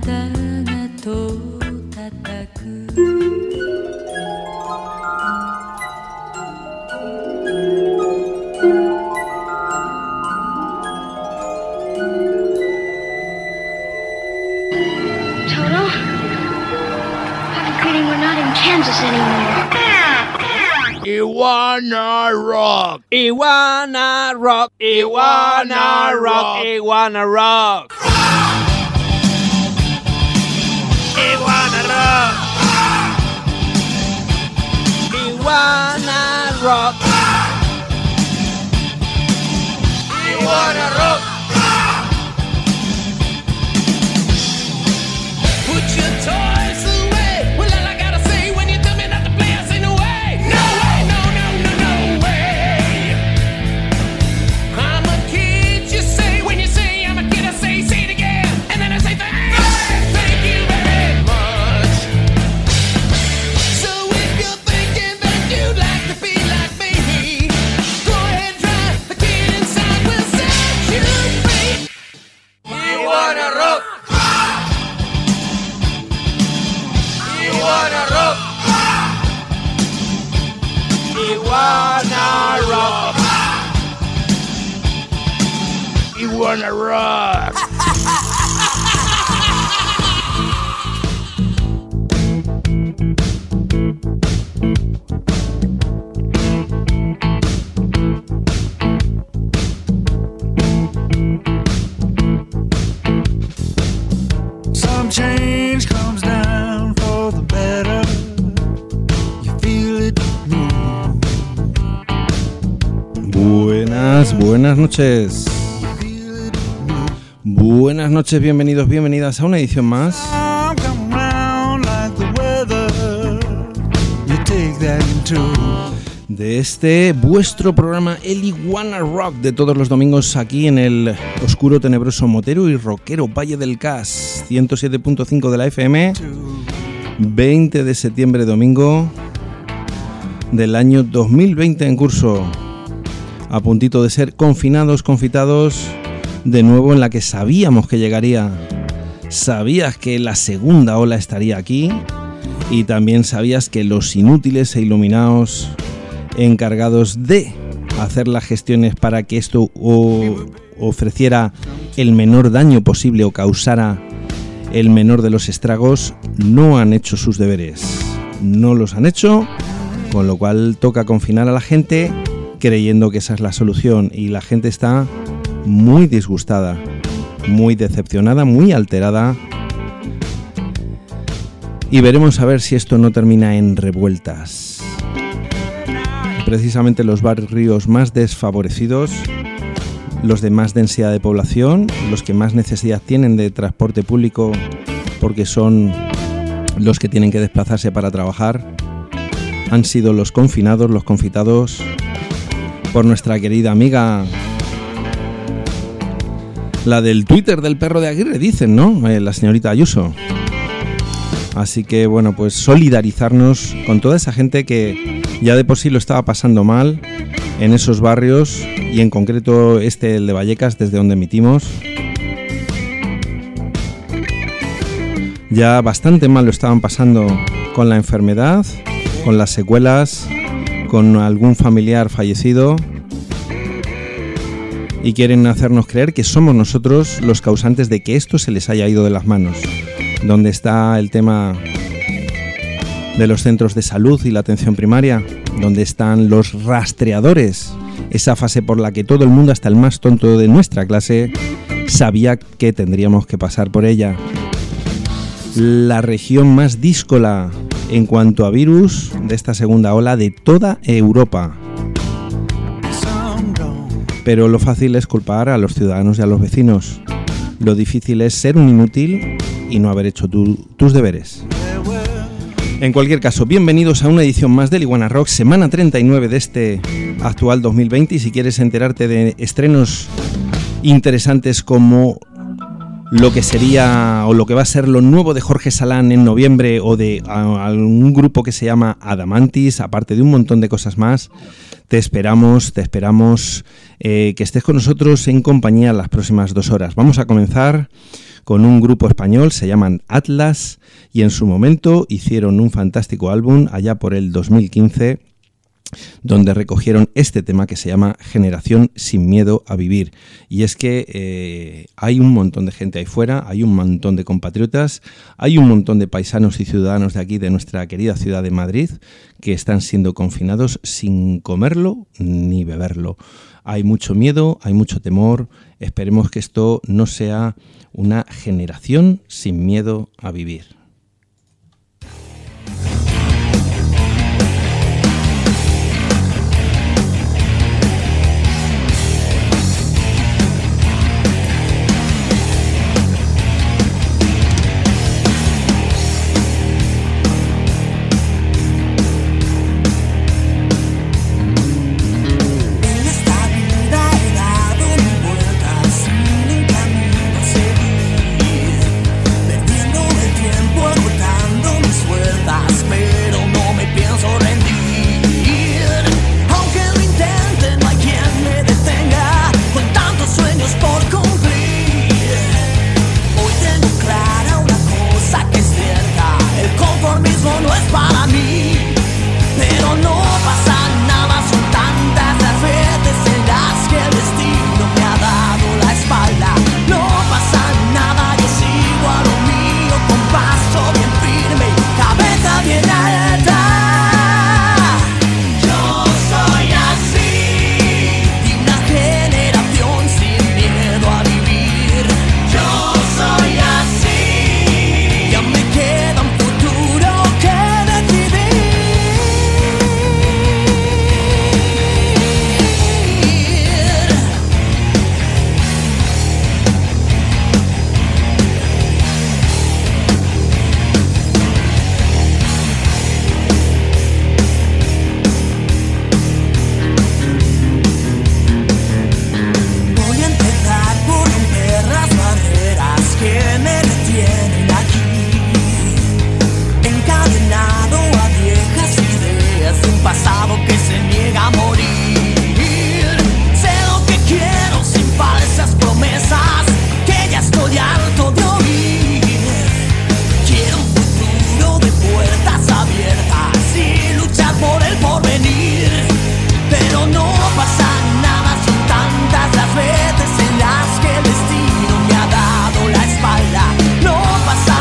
Iguana Rock. Iguana Rock. Iguana Rock. Iguana Rock. Iguana Rock. Iguana Rock. Iguana Rock. Put your toys away. Well, all I gotta say when you tell me not to play, I say no way. No way, no, no, no, no way. I'm a kid, you say. When you say I'm a kid, I say it again. And then I say thank you very much. So if you're thinking that you'd like to be like me, go ahead, try. The kid inside will set you free. You wanna rock? Iguana Rock. Iguana Rock. Iguana Rock. Some change comes down for the better. You feel it move. Buenas noches. Buenas noches, bienvenidos, bienvenidas a una edición más Come round like the weather. You take that too. de este vuestro programa El Iguana Rock de todos los domingos aquí en el oscuro, tenebroso, motero y rockero Valle del Cas, 107.5 de la FM, 20 de septiembre, domingo del año 2020 en curso, a puntito de ser confitados de nuevo, en la que sabíamos que llegaría. Sabías que la segunda ola estaría aquí y también sabías que los inútiles e iluminados encargados de hacer las gestiones para que esto ofreciera el menor daño posible o causara el menor de los estragos no han hecho sus deberes. No los han hecho, con lo cual toca confinar a la gente creyendo que esa es la solución, y la gente está muy disgustada, muy decepcionada, muy alterada, y veremos a ver si esto no termina en revueltas. Precisamente los barrios más desfavorecidos, los de más densidad de población, los que más necesidad tienen de transporte público porque son los que tienen que desplazarse para trabajar, han sido los confinados, los confitados por nuestra querida amiga, la del Twitter del perro de Aguirre, dicen, ¿no? La señorita Ayuso. Así que bueno, pues solidarizarnos con toda esa gente que ya de por sí lo estaba pasando mal en esos barrios, y en concreto el de Vallecas, desde donde emitimos. Ya bastante mal lo estaban pasando con la enfermedad, con las secuelas, con algún familiar fallecido, y quieren hacernos creer que somos nosotros los causantes de que esto se les haya ido de las manos. ¿Dónde está el tema de los centros de salud y la atención primaria? ¿Dónde están los rastreadores? Esa fase por la que todo el mundo, hasta el más tonto de nuestra clase, sabía que tendríamos que pasar por ella. La región más díscola en cuanto a virus de esta segunda ola de toda Europa. Pero lo fácil es culpar a los ciudadanos y a los vecinos. Lo difícil es ser un inútil y no haber hecho tus deberes. En cualquier caso, bienvenidos a una edición más del Iguana Rock, semana 39 de este actual 2020. Y si quieres enterarte de estrenos interesantes como lo que sería o lo que va a ser lo nuevo de Jorge Salán en noviembre, o de un grupo que se llama Adamantis, aparte de un montón de cosas más. Te esperamos que estés con nosotros en compañía las próximas 2 horas. Vamos a comenzar con un grupo español, se llaman Atlas, y en su momento hicieron un fantástico álbum allá por el 2015, donde recogieron este tema que se llama Generación sin miedo a vivir. Y es que hay un montón de gente ahí fuera, hay un montón de compatriotas, hay un montón de paisanos y ciudadanos de aquí, de nuestra querida ciudad de Madrid, que están siendo confinados sin comerlo ni beberlo. Hay mucho miedo, hay mucho temor. Esperemos que esto no sea una generación sin miedo a vivir.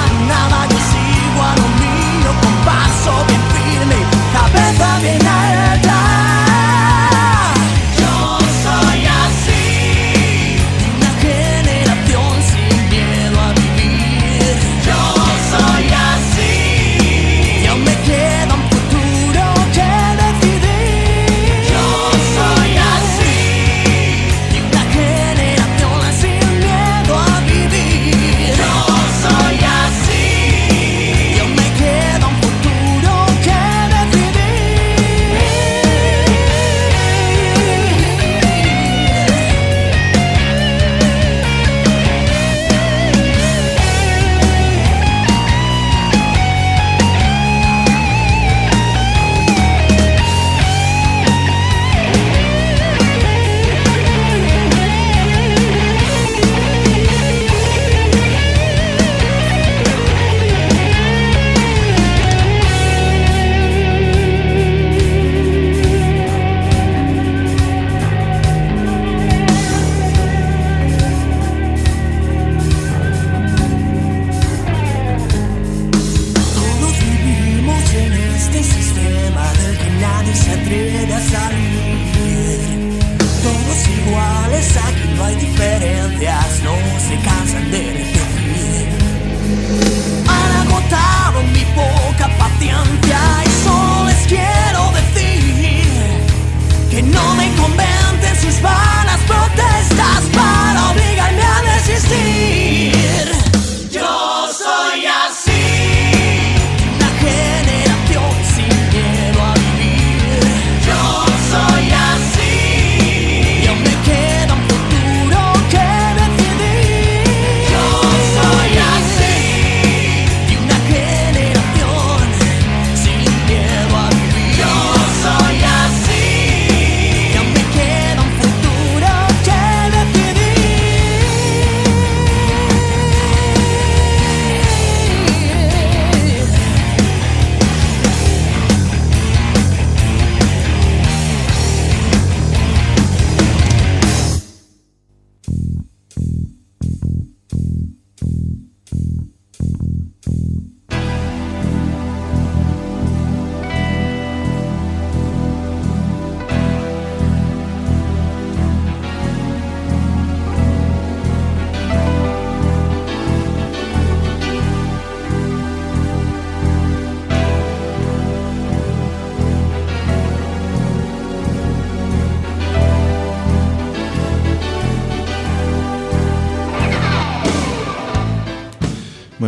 Bien firme, cabeza bien alta.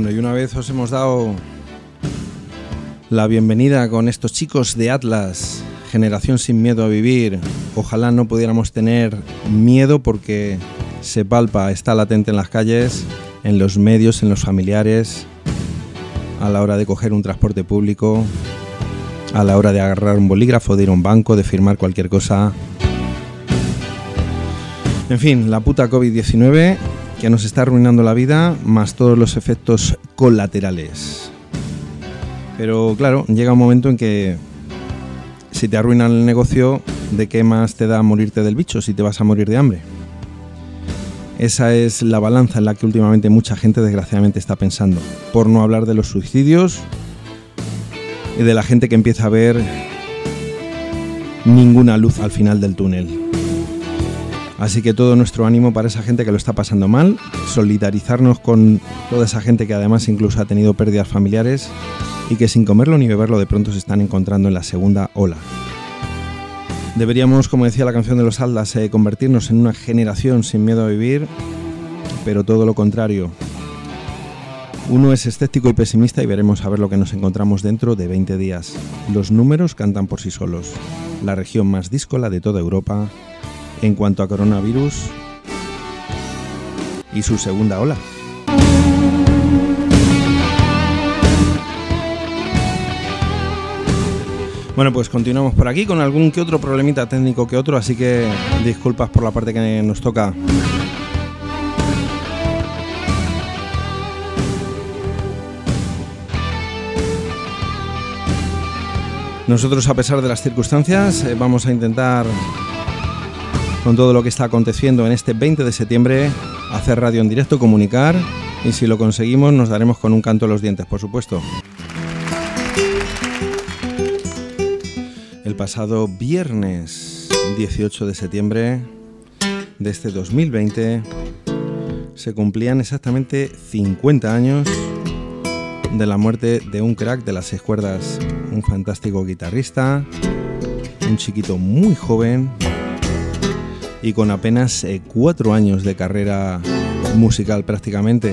Bueno, y una vez os hemos dado la bienvenida con estos chicos de Atlas, Generación sin miedo a vivir. Ojalá no pudiéramos tener miedo porque se palpa, está latente en las calles, en los medios, en los familiares, a la hora de coger un transporte público, a la hora de agarrar un bolígrafo, de ir a un banco, de firmar cualquier cosa. En fin, la puta COVID-19 que nos está arruinando la vida, más todos los efectos colaterales. Pero claro, llega un momento en que si te arruinan el negocio, ¿de qué más te da morirte del bicho si te vas a morir de hambre? Esa es la balanza en la que últimamente mucha gente desgraciadamente está pensando. Por no hablar de los suicidios y de la gente que empieza a ver ninguna luz al final del túnel. Así que todo nuestro ánimo para esa gente que lo está pasando mal, solidarizarnos con toda esa gente que además incluso ha tenido pérdidas familiares y que sin comerlo ni beberlo de pronto se están encontrando en la segunda ola. Deberíamos, como decía la canción de los Atlas, convertirnos en una generación sin miedo a vivir, pero todo lo contrario. Uno es escéptico y pesimista y veremos a ver lo que nos encontramos dentro de 20 días. Los números cantan por sí solos. La región más díscola de toda Europa en cuanto a coronavirus y su segunda ola. Bueno, pues continuamos por aquí con algún que otro problemita técnico que otro, así que disculpas por la parte que nos toca. Nosotros, a pesar de las circunstancias, vamos a intentar, con todo lo que está aconteciendo en este 20 de septiembre, hacer radio en directo, comunicar, y si lo conseguimos nos daremos con un canto en los dientes, por supuesto. El pasado viernes 18 de septiembre de este 2020 se cumplían exactamente 50 años de la muerte de un crack de las 6 cuerdas, un fantástico guitarrista, un chiquito muy joven y con apenas 4 años de carrera musical prácticamente.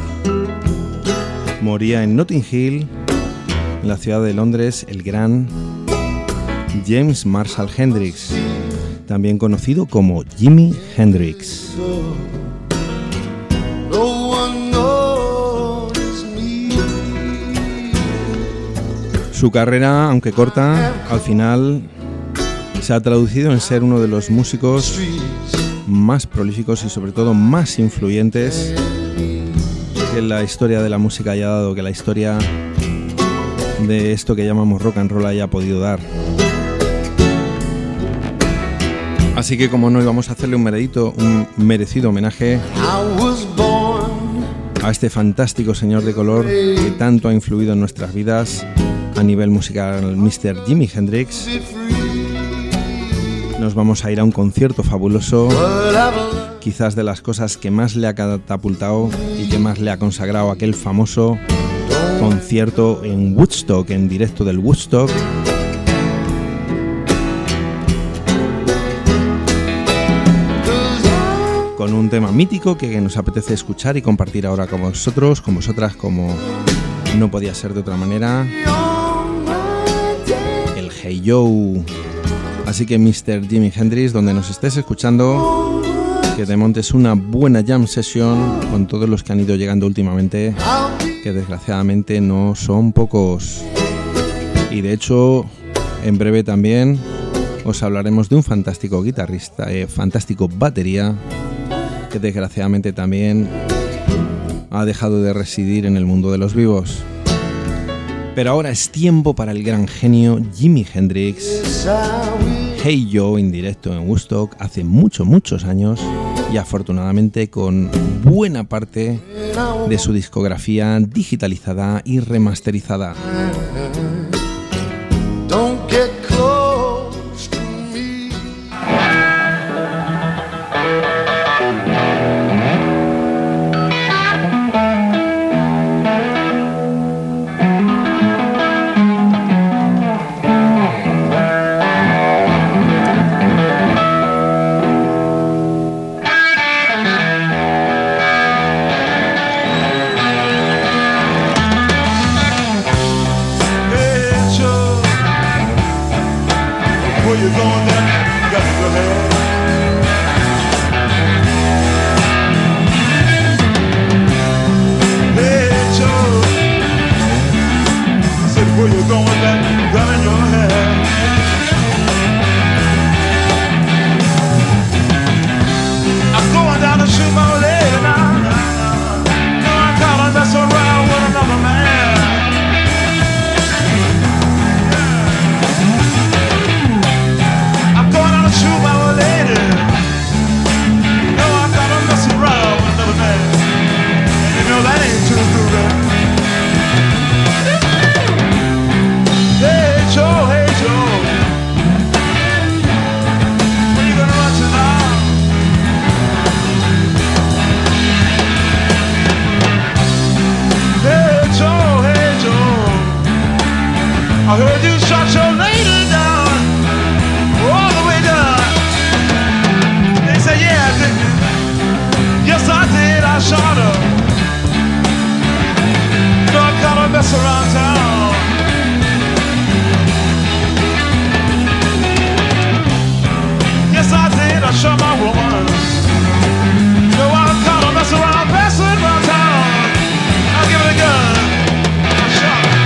Moría en Notting Hill, en la ciudad de Londres, el gran James Marshall Hendrix, también conocido como Jimi Hendrix. Su carrera, aunque corta, al final se ha traducido en ser uno de los músicos más prolíficos y sobre todo más influyentes que la historia de la música haya dado, que la historia de esto que llamamos rock and roll haya podido dar. Así que, como no, íbamos a hacerle un merecido homenaje a este fantástico señor de color que tanto ha influido en nuestras vidas a nivel musical, Mr. Jimi Hendrix. Nos vamos a ir a un concierto fabuloso, quizás de las cosas que más le ha catapultado y que más le ha consagrado, aquel famoso concierto en Woodstock, en directo del Woodstock. Con un tema mítico que nos apetece escuchar y compartir ahora con vosotros, con vosotras, como no podía ser de otra manera, el Hey Joe. Así que, Mr. Jimi Hendrix, donde nos estés escuchando, que te montes una buena jam session con todos los que han ido llegando últimamente, que desgraciadamente no son pocos. Y de hecho, en breve también os hablaremos de un fantástico guitarrista, fantástico batería, que desgraciadamente también ha dejado de residir en el mundo de los vivos. Pero ahora es tiempo para el gran genio Jimi Hendrix. Hey Joe en directo en Woodstock hace muchos años, y afortunadamente con buena parte de su discografía digitalizada y remasterizada. Don't get close to me. you're going back, gun in your hand. I'm going down to shoot my lady now. No, I can't mess around with another man. I'm going down to shoot my lady. No, I can't mess around with another man. And you know that ain't too good. Hey Joe, where you gonna run to now? Hey Joe, I heard you shot your lady down, all the way down. They said, yeah, I did. Yes, I did, I shot her. No, I gotta mess around town. Yes, I did, I shot my woman. No, I gotta mess around, passing around town. I'll give it a gun. I shot her.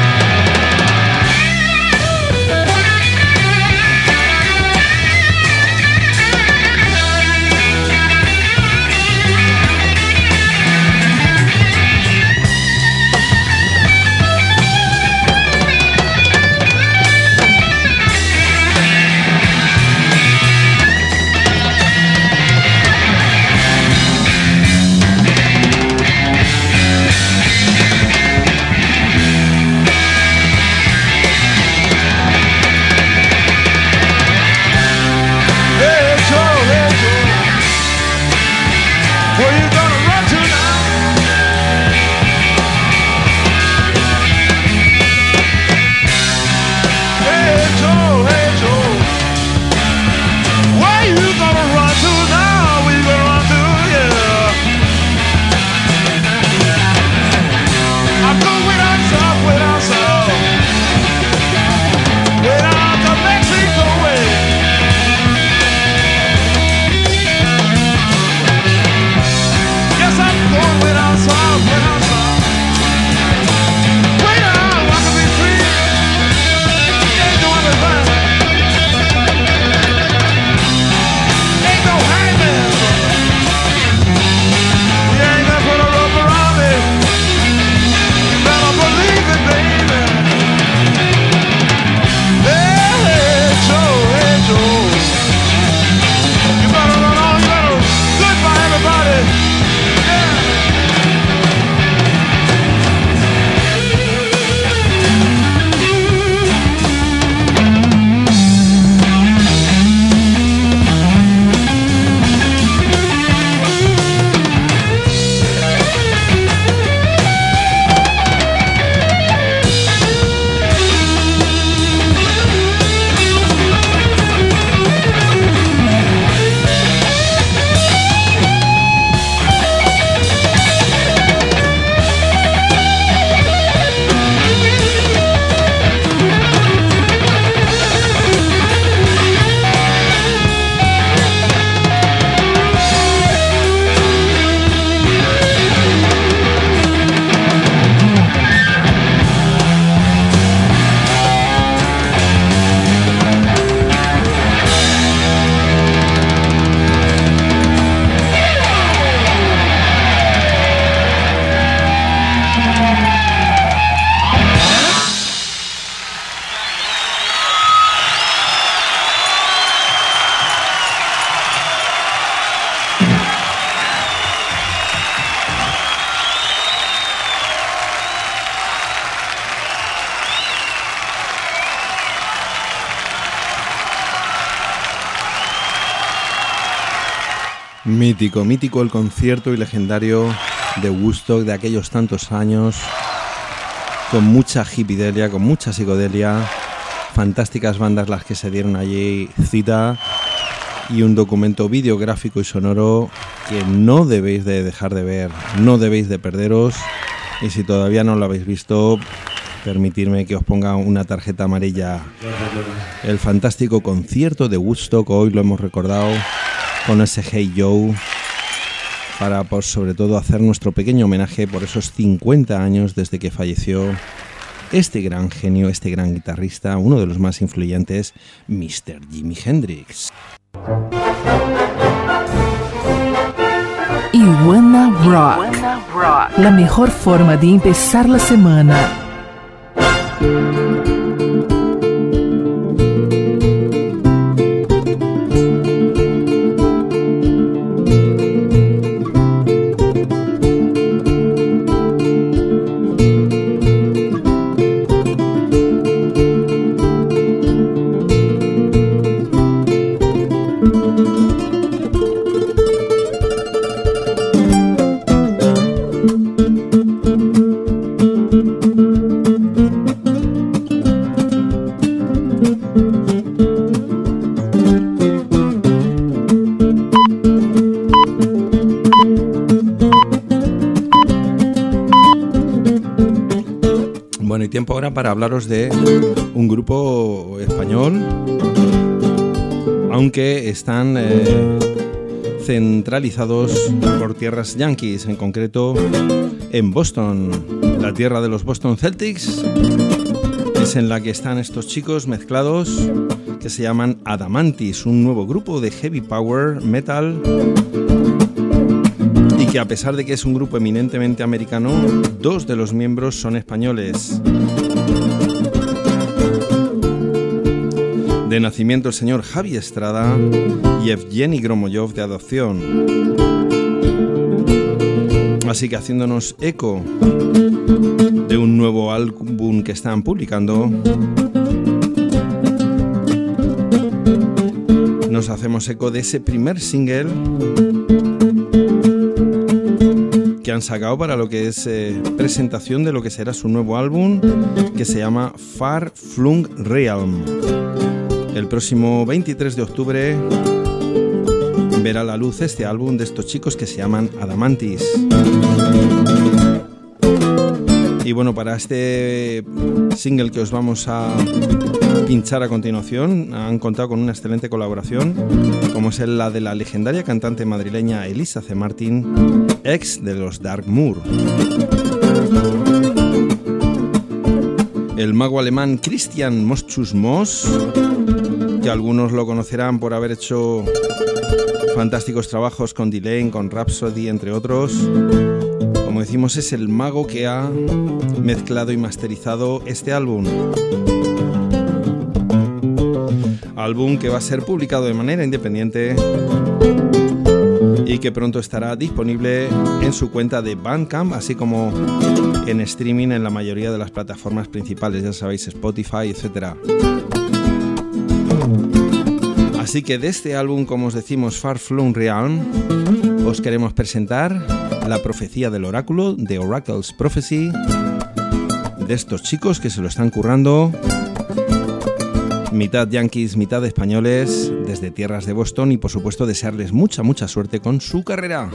Mítico el concierto y legendario de Woodstock de aquellos tantos años, con mucha hipidelia, con mucha psicodelia, fantásticas bandas las que se dieron allí cita y un documento videográfico y sonoro que no debéis de dejar de ver, no debéis de perderos, y si todavía no lo habéis visto, permitidme que os ponga una tarjeta amarilla. El fantástico concierto de Woodstock, hoy lo hemos recordado con ese Hey Joe, para sobre todo hacer nuestro pequeño homenaje por esos 50 años desde que falleció este gran genio, este gran guitarrista, uno de los más influyentes, Mr. Jimi Hendrix. Iguana Rock, la mejor forma de empezar la semana. Tiempo ahora para hablaros de un grupo español, aunque están centralizados por tierras yankees, en concreto en Boston, la tierra de los Boston Celtics, es en la que están estos chicos mezclados que se llaman Adamantis, un nuevo grupo de heavy power metal, y que a pesar de que es un grupo eminentemente americano, dos de los miembros son españoles. De nacimiento el señor Javi Estrada y Evgeny Gromoyov de adopción. Así que haciéndonos eco de un nuevo álbum que están publicando, nos hacemos eco de ese primer single que han sacado para lo que es presentación de lo que será su nuevo álbum, que se llama Far Flung Realm. El próximo 23 de octubre verá la luz este álbum de estos chicos que se llaman Adamantis. Y bueno, para este single que os vamos a pinchar a continuación, han contado con una excelente colaboración, como es la de la legendaria cantante madrileña Elisa C. Martin, ex de los Dark Moor. El mago alemán Christian Moschus-Moss, que algunos lo conocerán por haber hecho fantásticos trabajos con Delane, con Rhapsody, entre otros. Como decimos, es el mago que ha mezclado y masterizado este álbum. Álbum que va a ser publicado de manera independiente y que pronto estará disponible en su cuenta de Bandcamp, así como en streaming en la mayoría de las plataformas principales, ya sabéis, Spotify, etc. Así que de este álbum, como os decimos, Far Flung Realm, os queremos presentar la profecía del oráculo, de Oracle's Prophecy, de estos chicos que se lo están currando, mitad yankees, mitad españoles, desde tierras de Boston, y por supuesto desearles mucha suerte con su carrera.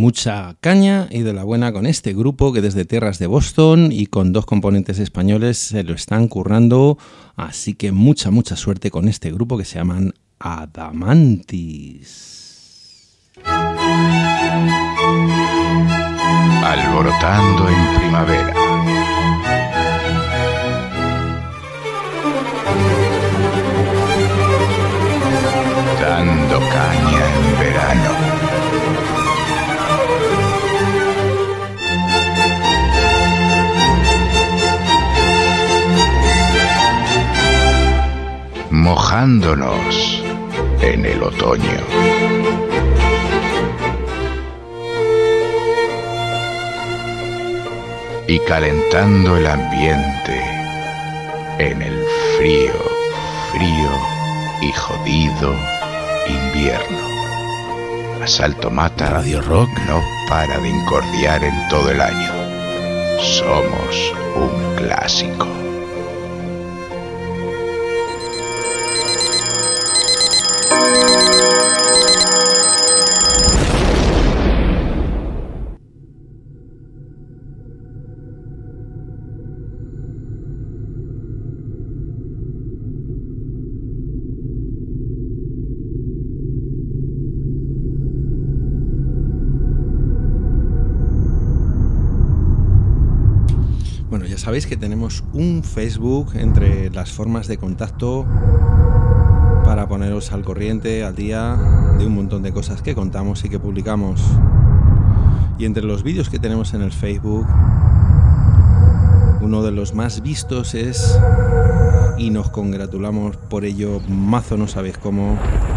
mucha caña y de la buena con este grupo que desde tierras de Boston y con 2 componentes españoles se lo están currando, así que mucha suerte con este grupo que se llaman Adamantis. Alborotando en primavera. Dando caña en verano. Mojándonos en el otoño. Y calentando el ambiente en el frío y jodido invierno. Asalto Mata Radio Rock no para de incordiar en todo el año. Somos un clásico. Bueno, ya sabéis que tenemos un Facebook entre las formas de contacto para poneros al corriente, al día de un montón de cosas que contamos y que publicamos. Y entre los vídeos que tenemos en el Facebook, uno de los más vistos es, y nos congratulamos por ello, mazo no sabéis cómo,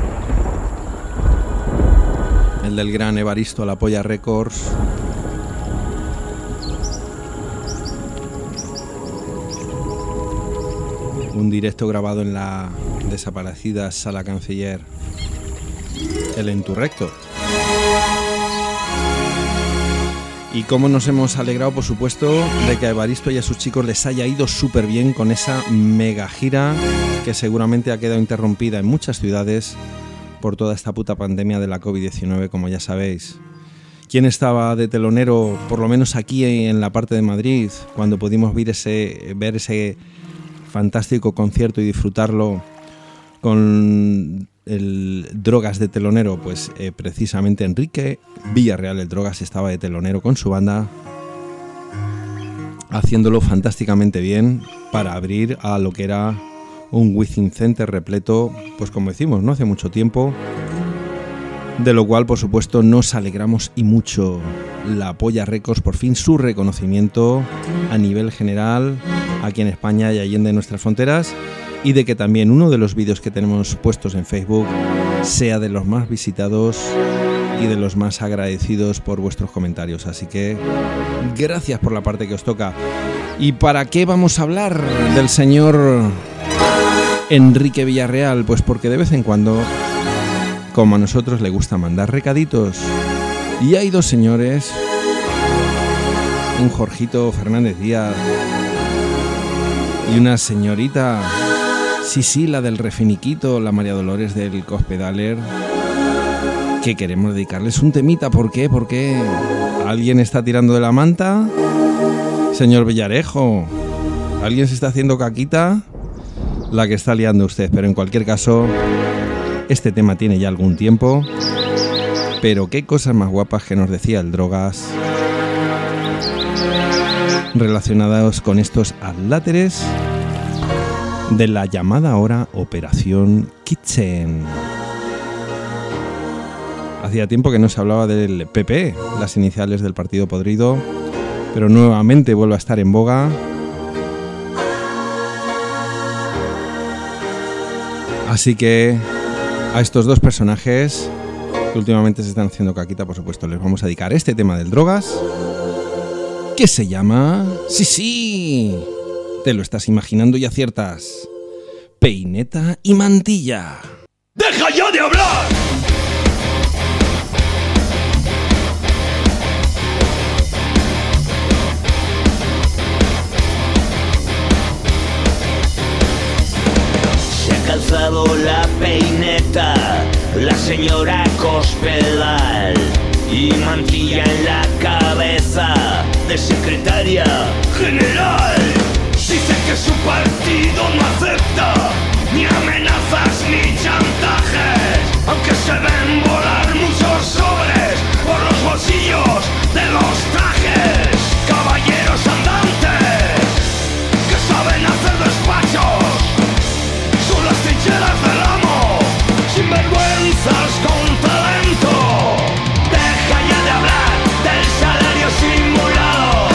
el del gran Evaristo La Polla Records. Un directo grabado en la desaparecida Sala Canciller, el Enturrecto. Y cómo nos hemos alegrado, por supuesto, de que a Evaristo y a sus chicos les haya ido súper bien con esa mega gira que seguramente ha quedado interrumpida en muchas ciudades por toda esta puta pandemia de la COVID-19, como ya sabéis. ¿Quién estaba de telonero, por lo menos aquí en la parte de Madrid, cuando pudimos ver ese fantástico concierto y disfrutarlo con el Drogas de telonero? Pues precisamente Enrique Villarreal, el Drogas, estaba de telonero con su banda, haciéndolo fantásticamente bien para abrir a lo que era un Within Center repleto, pues como decimos, no hace mucho tiempo, de lo cual por supuesto nos alegramos y mucho. La Polla Records, por fin su reconocimiento a nivel general aquí en España y allende nuestras fronteras, y de que también uno de los vídeos que tenemos puestos en Facebook sea de los más visitados y de los más agradecidos por vuestros comentarios. Así que gracias por la parte que os toca. ¿Y para qué vamos a hablar del señor Enrique Villarreal? Pues porque de vez en cuando, como a nosotros le gusta mandar recaditos, y hay 2 señores, un Jorgito Fernández Díaz y una señorita, sí, la del Refiniquito, la María Dolores del Cospedaler, que queremos dedicarles un temita. ¿Por qué? Porque alguien está tirando de la manta. Señor Villarejo, ¿alguien se está haciendo caquita? La que está liando usted, pero en cualquier caso, este tema tiene ya algún tiempo. Pero qué cosas más guapas que nos decía el Drogas relacionados con estos adláteres de la llamada ahora Operación Kitchen. Hacía tiempo que no se hablaba del PP, las iniciales del Partido Podrido, pero nuevamente vuelve a estar en boga. Así que a estos 2 personajes que últimamente se están haciendo caquita, por supuesto, les vamos a dedicar este tema del Drogas, que se llama... Sí, te lo estás imaginando y aciertas. Peineta y mantilla. ¡Deja ya de hablar! Se ha calzado la peineta la señora Cospedal y mantilla en la cabeza de secretaria general. Dice que su partido no acepta ni amenazas ni chantajes, aunque se ven volar muchos sobres por los bolsillos de los trajes. Caballeros andantes que saben hacer despachos, son las trincheras del amo, sinvergüenzas con talento. Deja ya de hablar del salario simulado,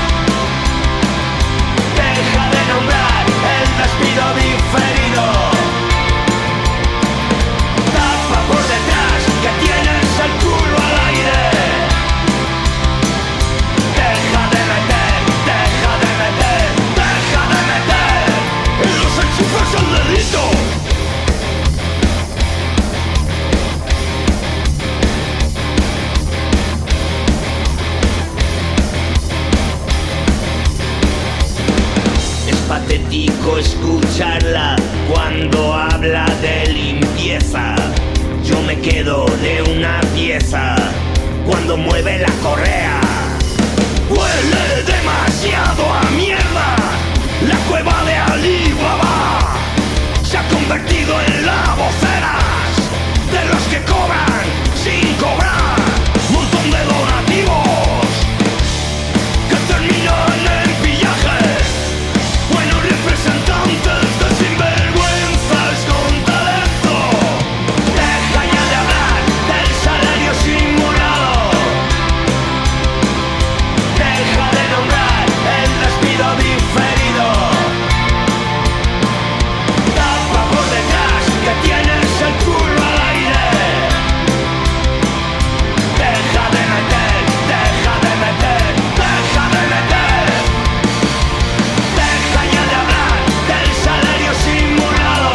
deja de nombrar el despido diferido. Tapa por detrás que tienes el culo al aire. Deja de meter, deja de meter, deja de meter en los enchufes el dedito. Es patético escucharla cuando habla de limpieza. Yo me quedo de una pieza cuando mueve la correa. Huele demasiado a mierda. La cueva de Alibaba se ha convertido en la voceras de los que cobran sin cobrar. Montón de donativos que terminan en pillaje. Buenos representantes de sinvergüenzas con talento. Deja ya de hablar del salario simulado. Deja de nombrar el despido diferido. Tapa por detrás que tienes el culo al aire. Deja de meter, deja de meter, deja de meter. Deja ya de hablar del salario simulado.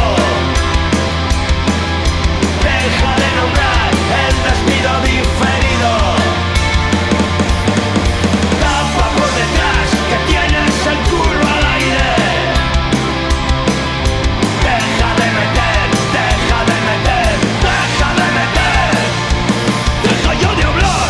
Deja de nombrar el despido diferido. Tapa por detrás que tienes el culo al aire. Deja de meter, deja de meter, deja de meter. Deja ya de hablar.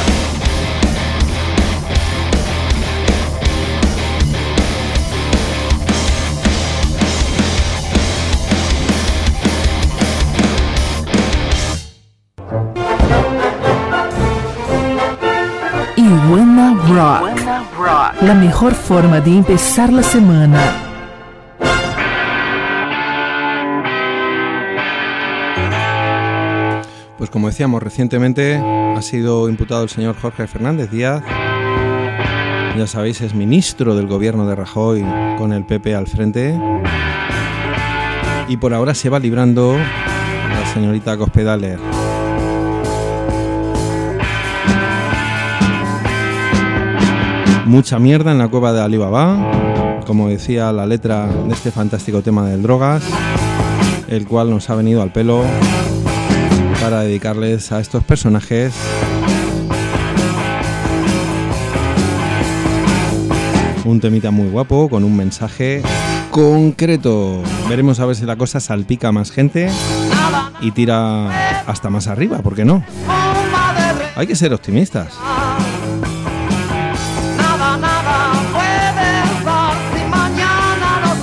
Iguana Rock. La mejor forma de empezar la semana. Pues como decíamos, recientemente ha sido imputado el señor Jorge Fernández Díaz. Ya sabéis, es ministro del gobierno de Rajoy con el PP al frente. Y por ahora se va librando la señorita Cospedal. Mucha mierda en la cueva de Alibaba, como decía la letra de este fantástico tema del Drogas, el cual nos ha venido al pelo para dedicarles a estos personajes un temita muy guapo con un mensaje concreto. Veremos a ver si la cosa salpica a más gente y tira hasta más arriba, ¿por qué no? Hay que ser optimistas. Nada puede estar si mañana nos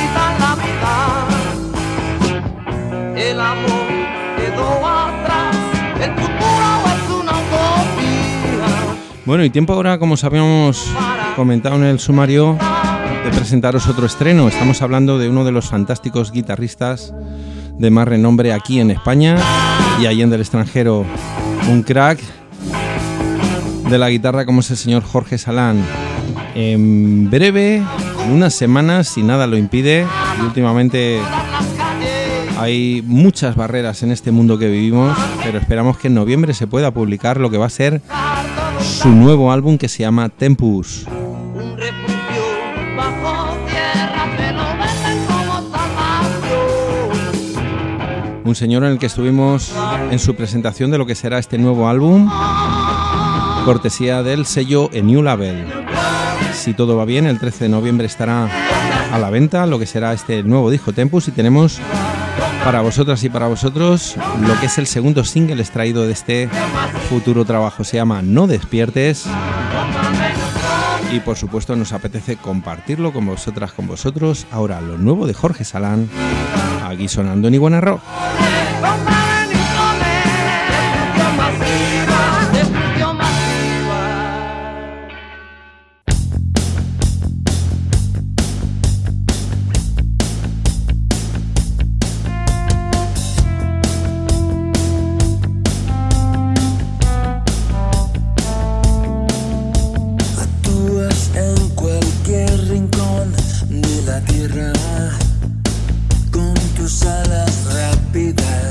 quitan la mitad. El amor quedó atrás, el futuro es una utopía. Bueno, y tiempo ahora, como os habíamos comentado en el sumario, de presentaros otro estreno. Estamos hablando de uno de los fantásticos guitarristas de más renombre aquí en España y allí en el extranjero. Un crack de la guitarra como es el señor Jorge Salán. En breve, en unas semanas, si nada lo impide, y últimamente hay muchas barreras en este mundo que vivimos, pero esperamos que en noviembre se pueda publicar lo que va a ser su nuevo álbum, que se llama Tempus. Un refugio bajo tierra, me lo venden como salvación. Un señor en el que estuvimos en su presentación de lo que será este nuevo álbum, cortesía del sello A New Label. Si todo va bien, el 13 de noviembre estará a la venta lo que será este nuevo disco Tempus, y tenemos Para vosotras y para vosotros, lo que es el segundo single extraído de este futuro trabajo se llama No Despiertes. Y por supuesto nos apetece compartirlo con vosotras, con vosotros. Ahora lo nuevo de Jorge Salán, aquí sonando en Iguana Rock. Con tus alas rápidas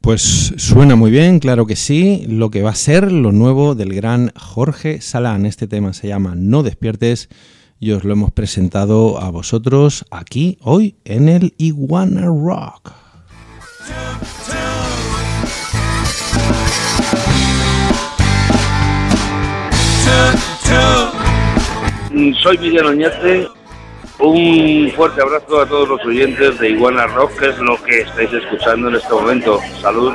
Pues suena muy bien, claro que sí, lo que va a ser lo nuevo del gran Jorge Salán. Este tema se llama No Despiertes y os lo hemos presentado a vosotros aquí hoy en el Iguana Rock. Soy Miguel Oñate. Un fuerte abrazo a todos los oyentes de Iguana Rock, que es lo que estáis escuchando en este momento. Salud.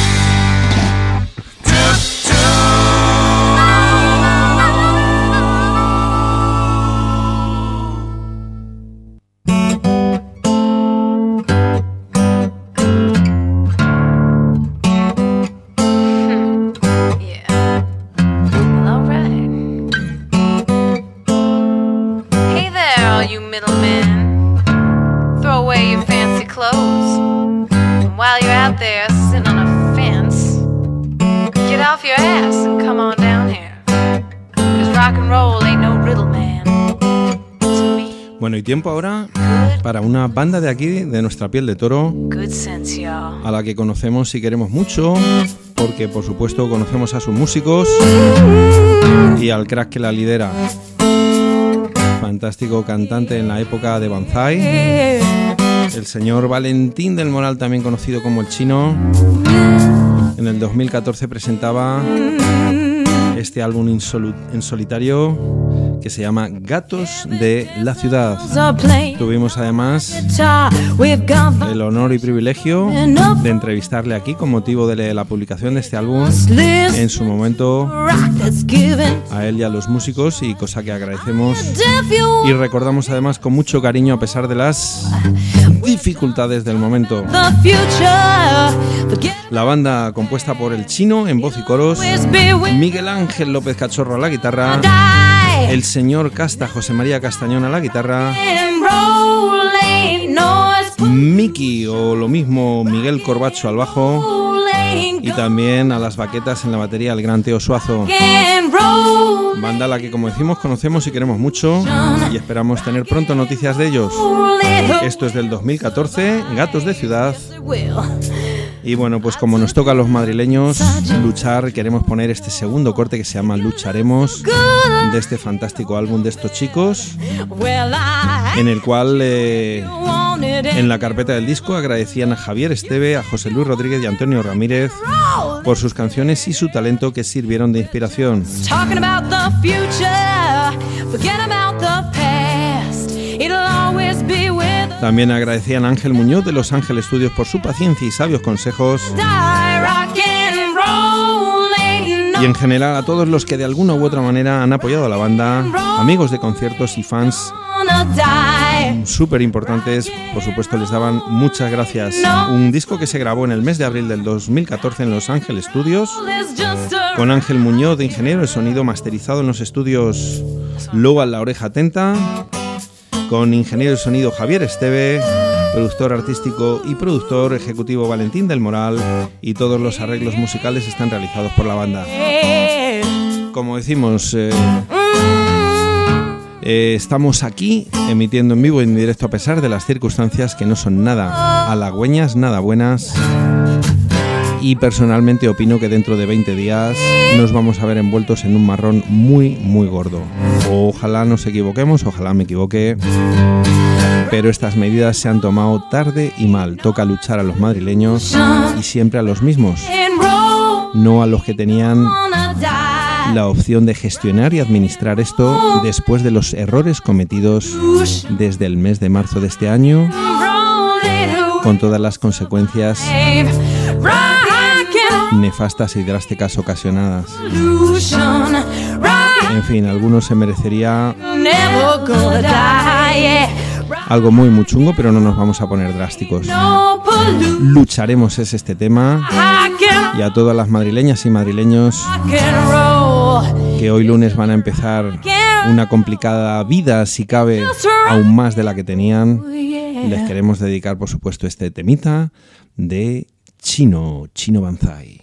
Bueno, y tiempo ahora para una banda de aquí, de nuestra piel de toro, a la que conocemos y queremos mucho, porque por supuesto conocemos a sus músicos y al crack que la lidera. Fantástico cantante en la época de Banzai, el señor Valentín del Moral, también conocido como el Chino. En el 2014 presentaba este álbum en solitario que se llama Gatos de la Ciudad. Tuvimos además el honor y privilegio de entrevistarle aquí con motivo de la publicación de este álbum en su momento, a él y a los músicos, y cosa que agradecemos y recordamos además con mucho cariño a pesar de las dificultades del momento. La banda compuesta por el Chino en voz y coros, Miguel Ángel López Cachorro a la guitarra, el señor Casta José María Castañón a la guitarra, Miki o lo mismo Miguel Corbacho al bajo y también a las baquetas en la batería el gran Teo Suazo. Banda a la que, como decimos, conocemos y queremos mucho y esperamos tener pronto noticias de ellos. Esto es del 2014, Gatos de Ciudad. Y bueno, pues como nos toca a los madrileños luchar, queremos poner este segundo corte que se llama Lucharemos, de este fantástico álbum de estos chicos, en el cual en la carpeta del disco agradecían a Javier Esteve, a José Luis Rodríguez y a Antonio Ramírez por sus canciones y su talento que sirvieron de inspiración. También agradecían a Ángel Muñoz de Los Ángeles Studios por su paciencia y sabios consejos. Y en general a todos los que de alguna u otra manera han apoyado a la banda, amigos de conciertos y fans súper importantes, por supuesto les daban muchas gracias. Un disco que se grabó en el mes de abril del 2014 en Los Ángeles Studios, con Ángel Muñoz de ingeniero de sonido, masterizado en los estudios Lobo La Oreja Atenta, con ingeniero de sonido Javier Esteve, productor artístico y productor ejecutivo Valentín del Moral, y todos los arreglos musicales están realizados por la banda. Como decimos, estamos aquí emitiendo en vivo y en directo a pesar de las circunstancias que no son nada halagüeñas, nada buenas. Y personalmente opino que dentro de 20 días nos vamos a ver envueltos en un marrón muy, muy gordo. Ojalá nos equivoquemos, ojalá me equivoque, pero estas medidas se han tomado tarde y mal. Toca luchar a los madrileños y siempre a los mismos, no a los que tenían la opción de gestionar y administrar esto después de los errores cometidos desde el mes de marzo de este año, con todas las consecuencias nefastas y drásticas ocasionadas. En fin, algunos se merecería algo muy muy chungo, pero no nos vamos a poner drásticos. Lucharemos es este tema, y a todas las madrileñas y madrileños que hoy lunes van a empezar una complicada vida, si cabe, aún más de la que tenían, les queremos dedicar, por supuesto, este temita de Chino Banzai.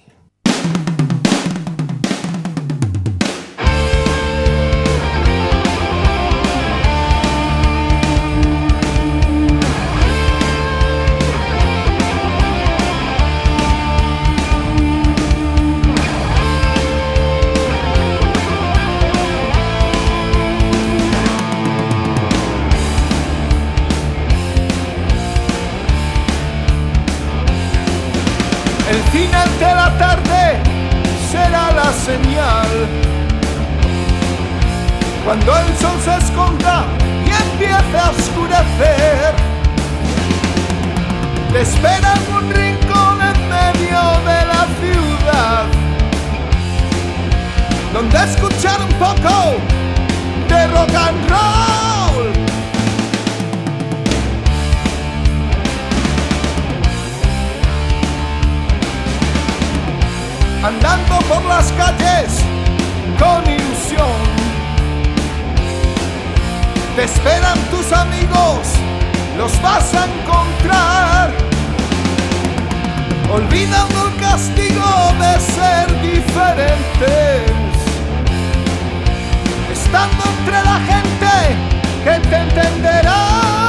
El final de la tarde será la señal. Cuando el sol se esconda y empiece a oscurecer, te espera en un rincón en medio de la ciudad, donde escuchar un poco de rock and roll. Andando por las calles con ilusión, te esperan tus amigos, los vas a encontrar, olvidando el castigo de ser diferentes, estando entre la gente que te entenderá.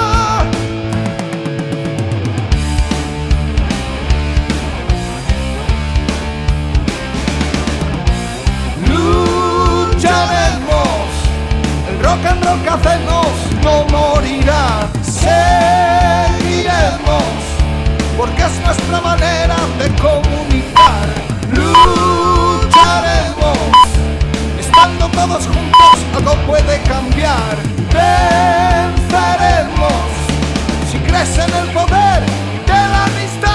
Lucharemos, el rock and roll que hacemos no morirá. Seguiremos, porque es nuestra manera de comunicar. Lucharemos, estando todos juntos algo puede cambiar. Venceremos, si crees en el poder de la amistad.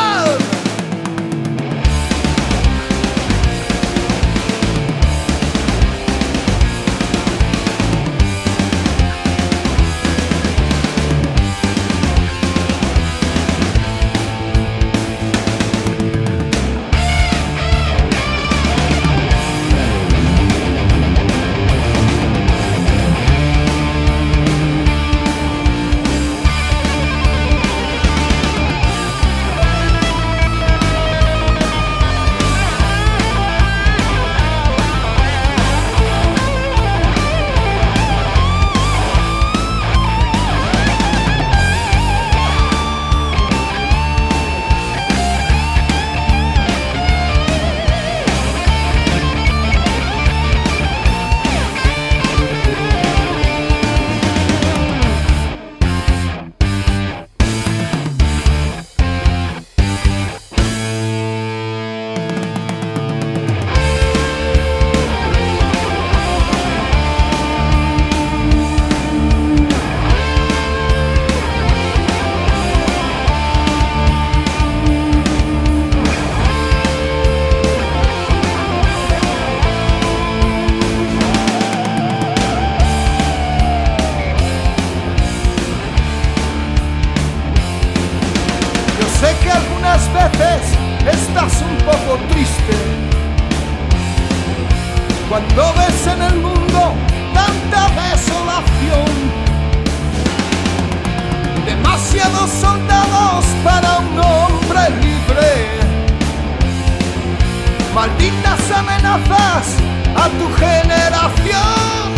Estás un poco triste cuando ves en el mundo tanta desolación, demasiados soldados para un hombre libre, malditas amenazas a tu generación.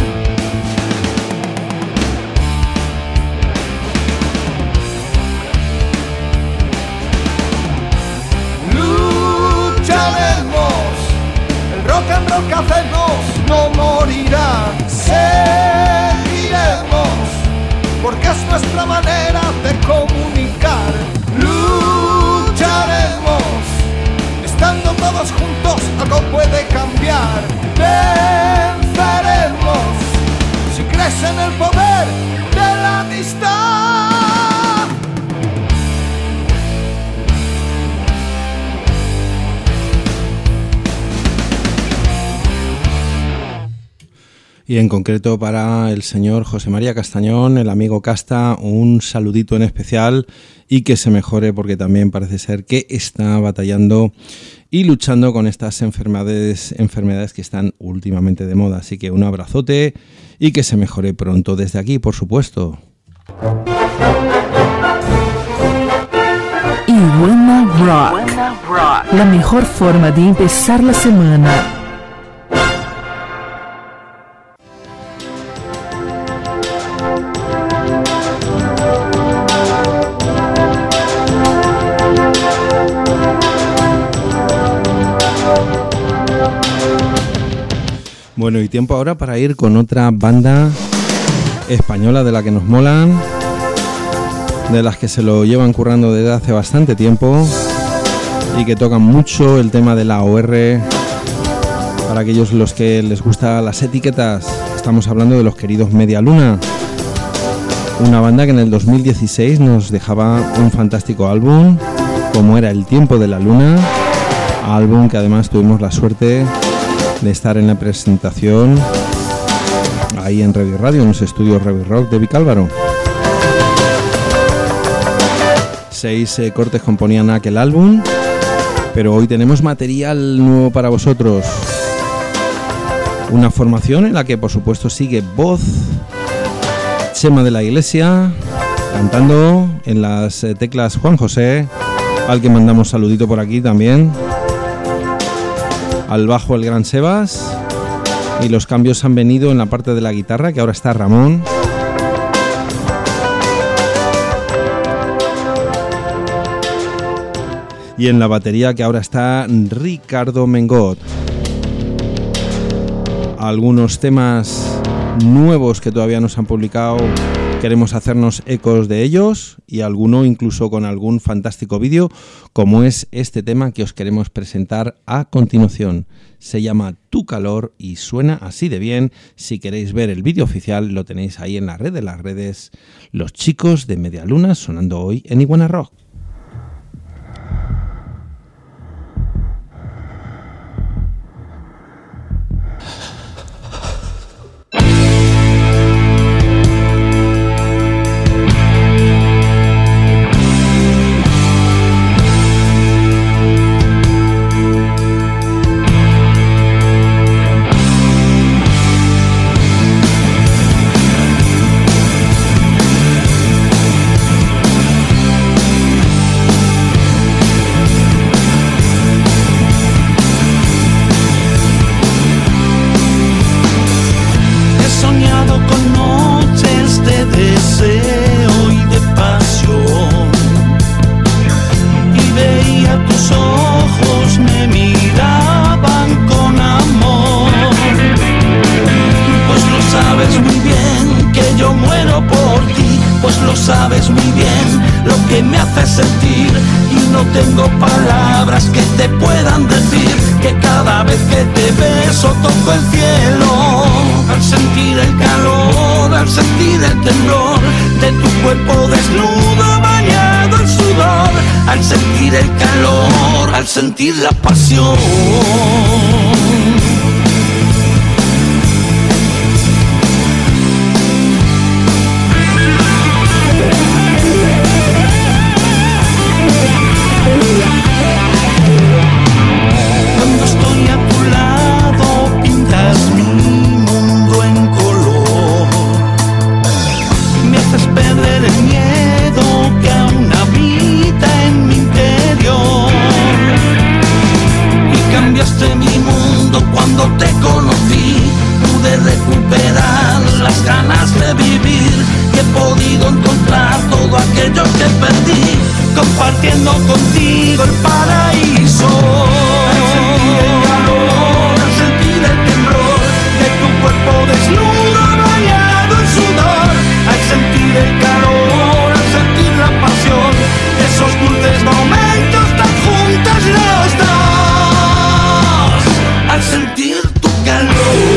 Lucharemos, el rock and roll que hacemos no morirá. Seguiremos, porque es nuestra manera de comunicar. Lucharemos, estando todos juntos algo puede cambiar. Venceremos, si crees en el poder de la amistad. Y en concreto para el señor José María Castañón, el amigo Casta, un saludito en especial y que se mejore, porque también parece ser que está batallando y luchando con estas enfermedades que están últimamente de moda. Así que un abrazote y que se mejore pronto desde aquí, por supuesto. Iguana Rock, la mejor forma de empezar la semana. Bueno, y tiempo ahora para ir con otra banda española de la que nos molan, de las que se lo llevan currando desde hace bastante tiempo y que tocan mucho el tema de la OR. Para aquellos los que les gustan las etiquetas, estamos hablando de los queridos Media Luna, una banda que en el 2016 nos dejaba un fantástico álbum, como era El Tiempo de la Luna, álbum que además tuvimos la suerte de estar en la presentación ahí en Revi Radio, en los estudios Revi Rock de Vicálvaro. 6 cortes componían aquel álbum, pero hoy tenemos material nuevo para vosotros. Una formación en la que por supuesto sigue voz Chema de la Iglesia, cantando en las teclas Juan José, al que mandamos saludito por aquí también, al bajo el gran Sebas, y los cambios han venido en la parte de la guitarra, que ahora está Ramón, y en la batería, que ahora está Ricardo Mengot. Algunos temas nuevos que todavía no se han publicado, queremos hacernos ecos de ellos, y alguno incluso con algún fantástico vídeo, como es este tema que os queremos presentar a continuación. Se llama Tu Calor y suena así de bien. Si queréis ver el vídeo oficial, lo tenéis ahí en la red de las redes. Los chicos de Media Luna sonando hoy en Iguana Rock. Sentir la pasión. Cuando estoy a tu lado, pintas mi mundo en color. Me haces perder el miedo que aún habita en mi interior. Cambiaste mi mundo cuando te conocí. Pude recuperar las ganas de vivir y he podido encontrar todo aquello que perdí, compartiendo contigo el paraíso. Al sentir el calor, al sentir el temblor de tu cuerpo desnudo bañado en sudor, al sentir el calor, al sentir la pasión de esos dulces momentos tan juntos los dos. Al sentir tu calor.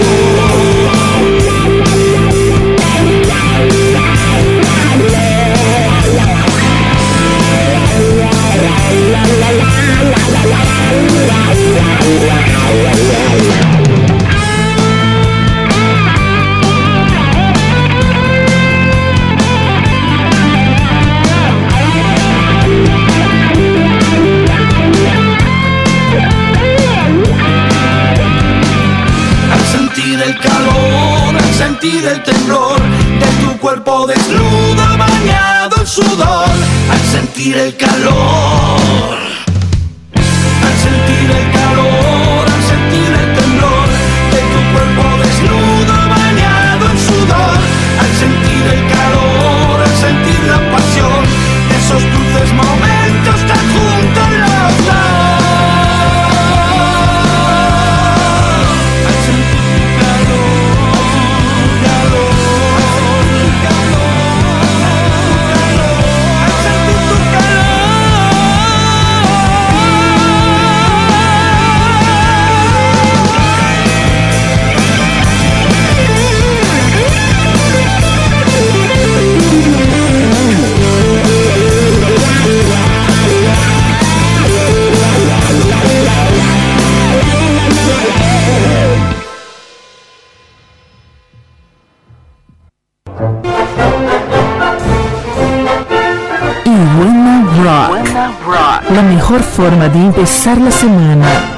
El calor, al sentir el temblor de tu cuerpo desnudo bañado en sudor, al sentir el calor, al sentir el calor, al sentir el temblor de tu cuerpo desnudo bañado en sudor, al sentir el calor, al sentir la pasión de esos dulces momentos tan juntos los dos. mejor forma de empezar la semana.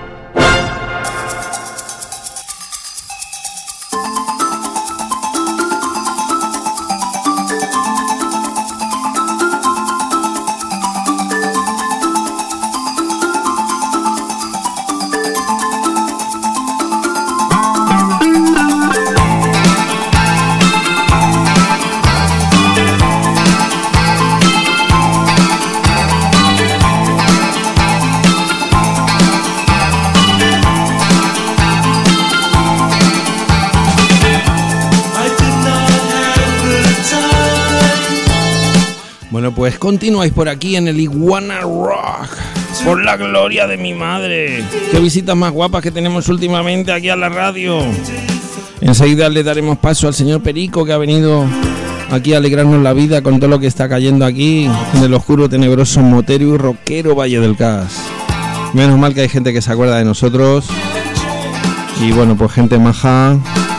Bueno, pues continuáis por aquí en el Iguana Rock. Por la gloria de mi madre. Qué visitas más guapas que tenemos últimamente aquí a la radio. Enseguida le daremos paso al señor Perico, que ha venido aquí a alegrarnos la vida con todo lo que está cayendo aquí en el oscuro, tenebroso, motero y rockero Valle del Cas. Menos mal que hay gente que se acuerda de nosotros. Y bueno, pues gente maja,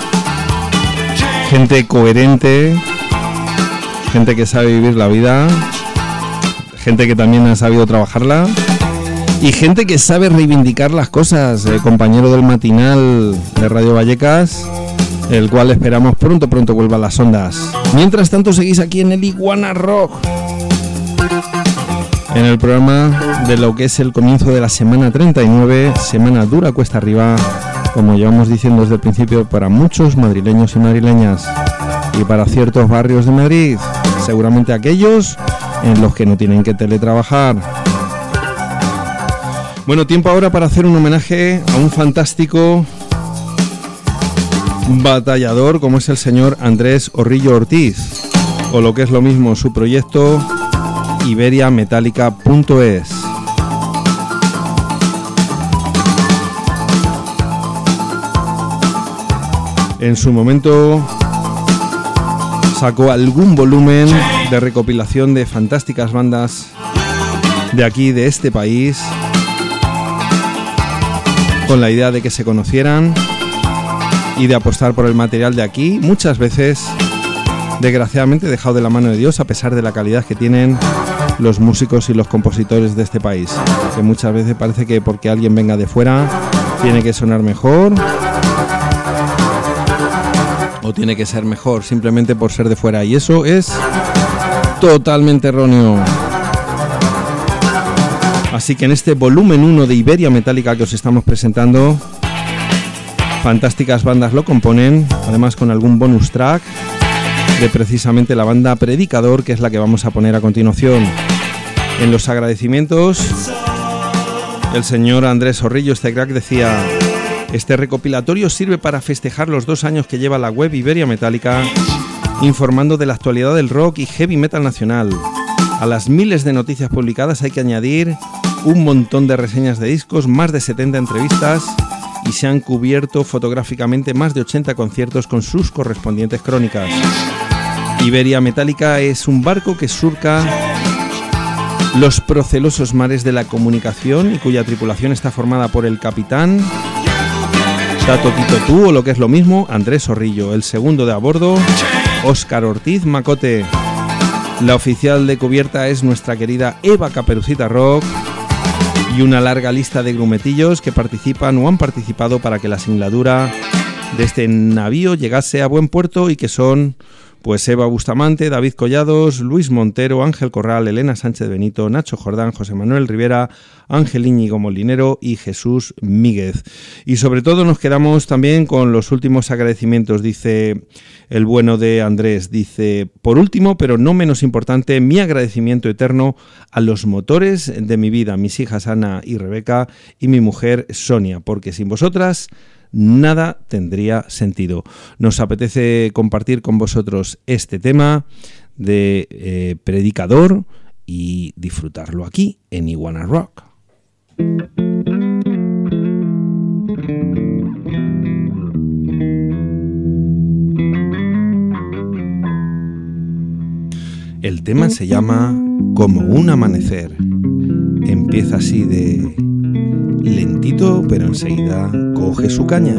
gente coherente, gente que sabe vivir la vida, gente que también ha sabido trabajarla y gente que sabe reivindicar las cosas. Compañero del matinal de Radio Vallecas, el cual esperamos pronto vuelva a las ondas. Mientras tanto seguís aquí en el Iguana Rock, en el programa de lo que es el comienzo de la semana 39, semana dura cuesta arriba, como llevamos diciendo desde el principio, para muchos madrileños y madrileñas, y para ciertos barrios de Madrid, seguramente aquellos en los que no tienen que teletrabajar. Bueno, tiempo ahora para hacer un homenaje a un fantástico batallador como es el señor Andrés Orrillo Ortiz, o lo que es lo mismo, su proyecto iberiametallica.es. En su momento sacó algún volumen de recopilación de fantásticas bandas de aquí, de este país, con la idea de que se conocieran y de apostar por el material de aquí, muchas veces desgraciadamente dejado de la mano de Dios, a pesar de la calidad que tienen los músicos y los compositores de este país, que muchas veces parece que porque alguien venga de fuera tiene que sonar mejor o tiene que ser mejor simplemente por ser de fuera, y eso es totalmente erróneo. Así que en este volumen 1 de Iberia Metallica que os estamos presentando, fantásticas bandas lo componen, además con algún bonus track de precisamente la banda Predicador, que es la que vamos a poner a continuación. En los agradecimientos, el señor Andrés Orrillo, este crack, decía: este recopilatorio sirve para festejar los 2 años que lleva la web Iberia Metallica, informando de la actualidad del rock y heavy metal nacional. A las miles de noticias publicadas hay que añadir un montón de reseñas de discos, más de 70 entrevistas, y se han cubierto fotográficamente más de 80 conciertos con sus correspondientes crónicas. Iberia Metallica es un barco que surca los procelosos mares de la comunicación y cuya tripulación está formada por el capitán Tato Tito Tú, o lo que es lo mismo, Andrés Orrillo, el segundo de a bordo, Óscar Ortiz Macote. La oficial de cubierta es nuestra querida Eva Caperucita Rock, y una larga lista de grumetillos que participan o han participado para que la singladura de este navío llegase a buen puerto, y que son pues Eva Bustamante, David Collados, Luis Montero, Ángel Corral, Elena Sánchez Benito, Nacho Jordán, José Manuel Rivera, Ángel Íñigo Molinero y Jesús Míguez. Y sobre todo nos quedamos también con los últimos agradecimientos, dice el bueno de Andrés, dice: por último, pero no menos importante, mi agradecimiento eterno a los motores de mi vida, mis hijas Ana y Rebeca y mi mujer Sonia, porque sin vosotras nada tendría sentido. Nos apetece compartir con vosotros este tema de Predicador y disfrutarlo aquí en Iguana Rock. El tema se llama Como un amanecer. Empieza así de lentito, pero enseguida coge su caña.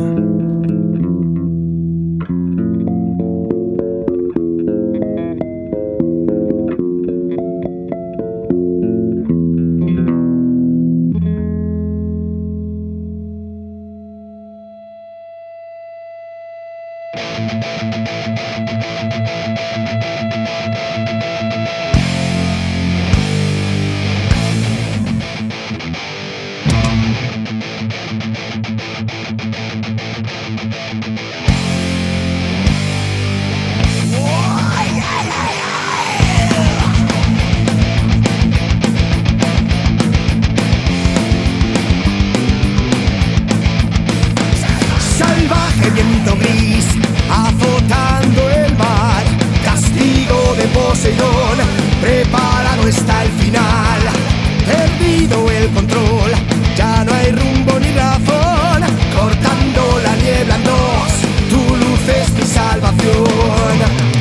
Salvaje viento gris, azotando el mar, castigo de Poseidón, preparado está el final. Perdido el control, ya no hay rumbo ni razón, cortando la niebla en dos, tu luz es mi salvación.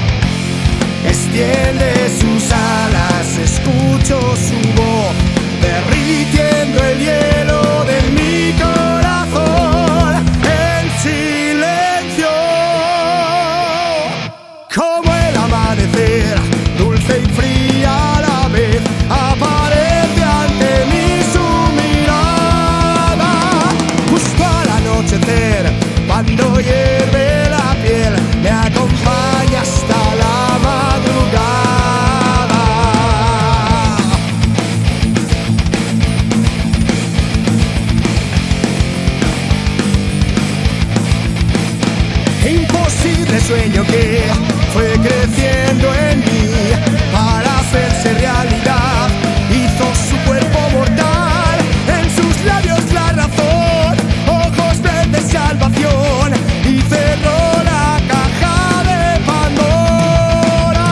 Extiende sus alas, escucho su voz, derritiendo el hielo de mi corazón. En silencio, como el amanecer, dulce y fría a la vez, aparece ante mí su mirada. Justo al anochecer, cuando hierve la piel, me acompaña hasta la madrugada. Imposible sueño que fue creciendo en mí para hacerse realidad, hizo su cuerpo mortal, en sus labios la razón, ojos verdes salvación, y cerró la caja de Pandora.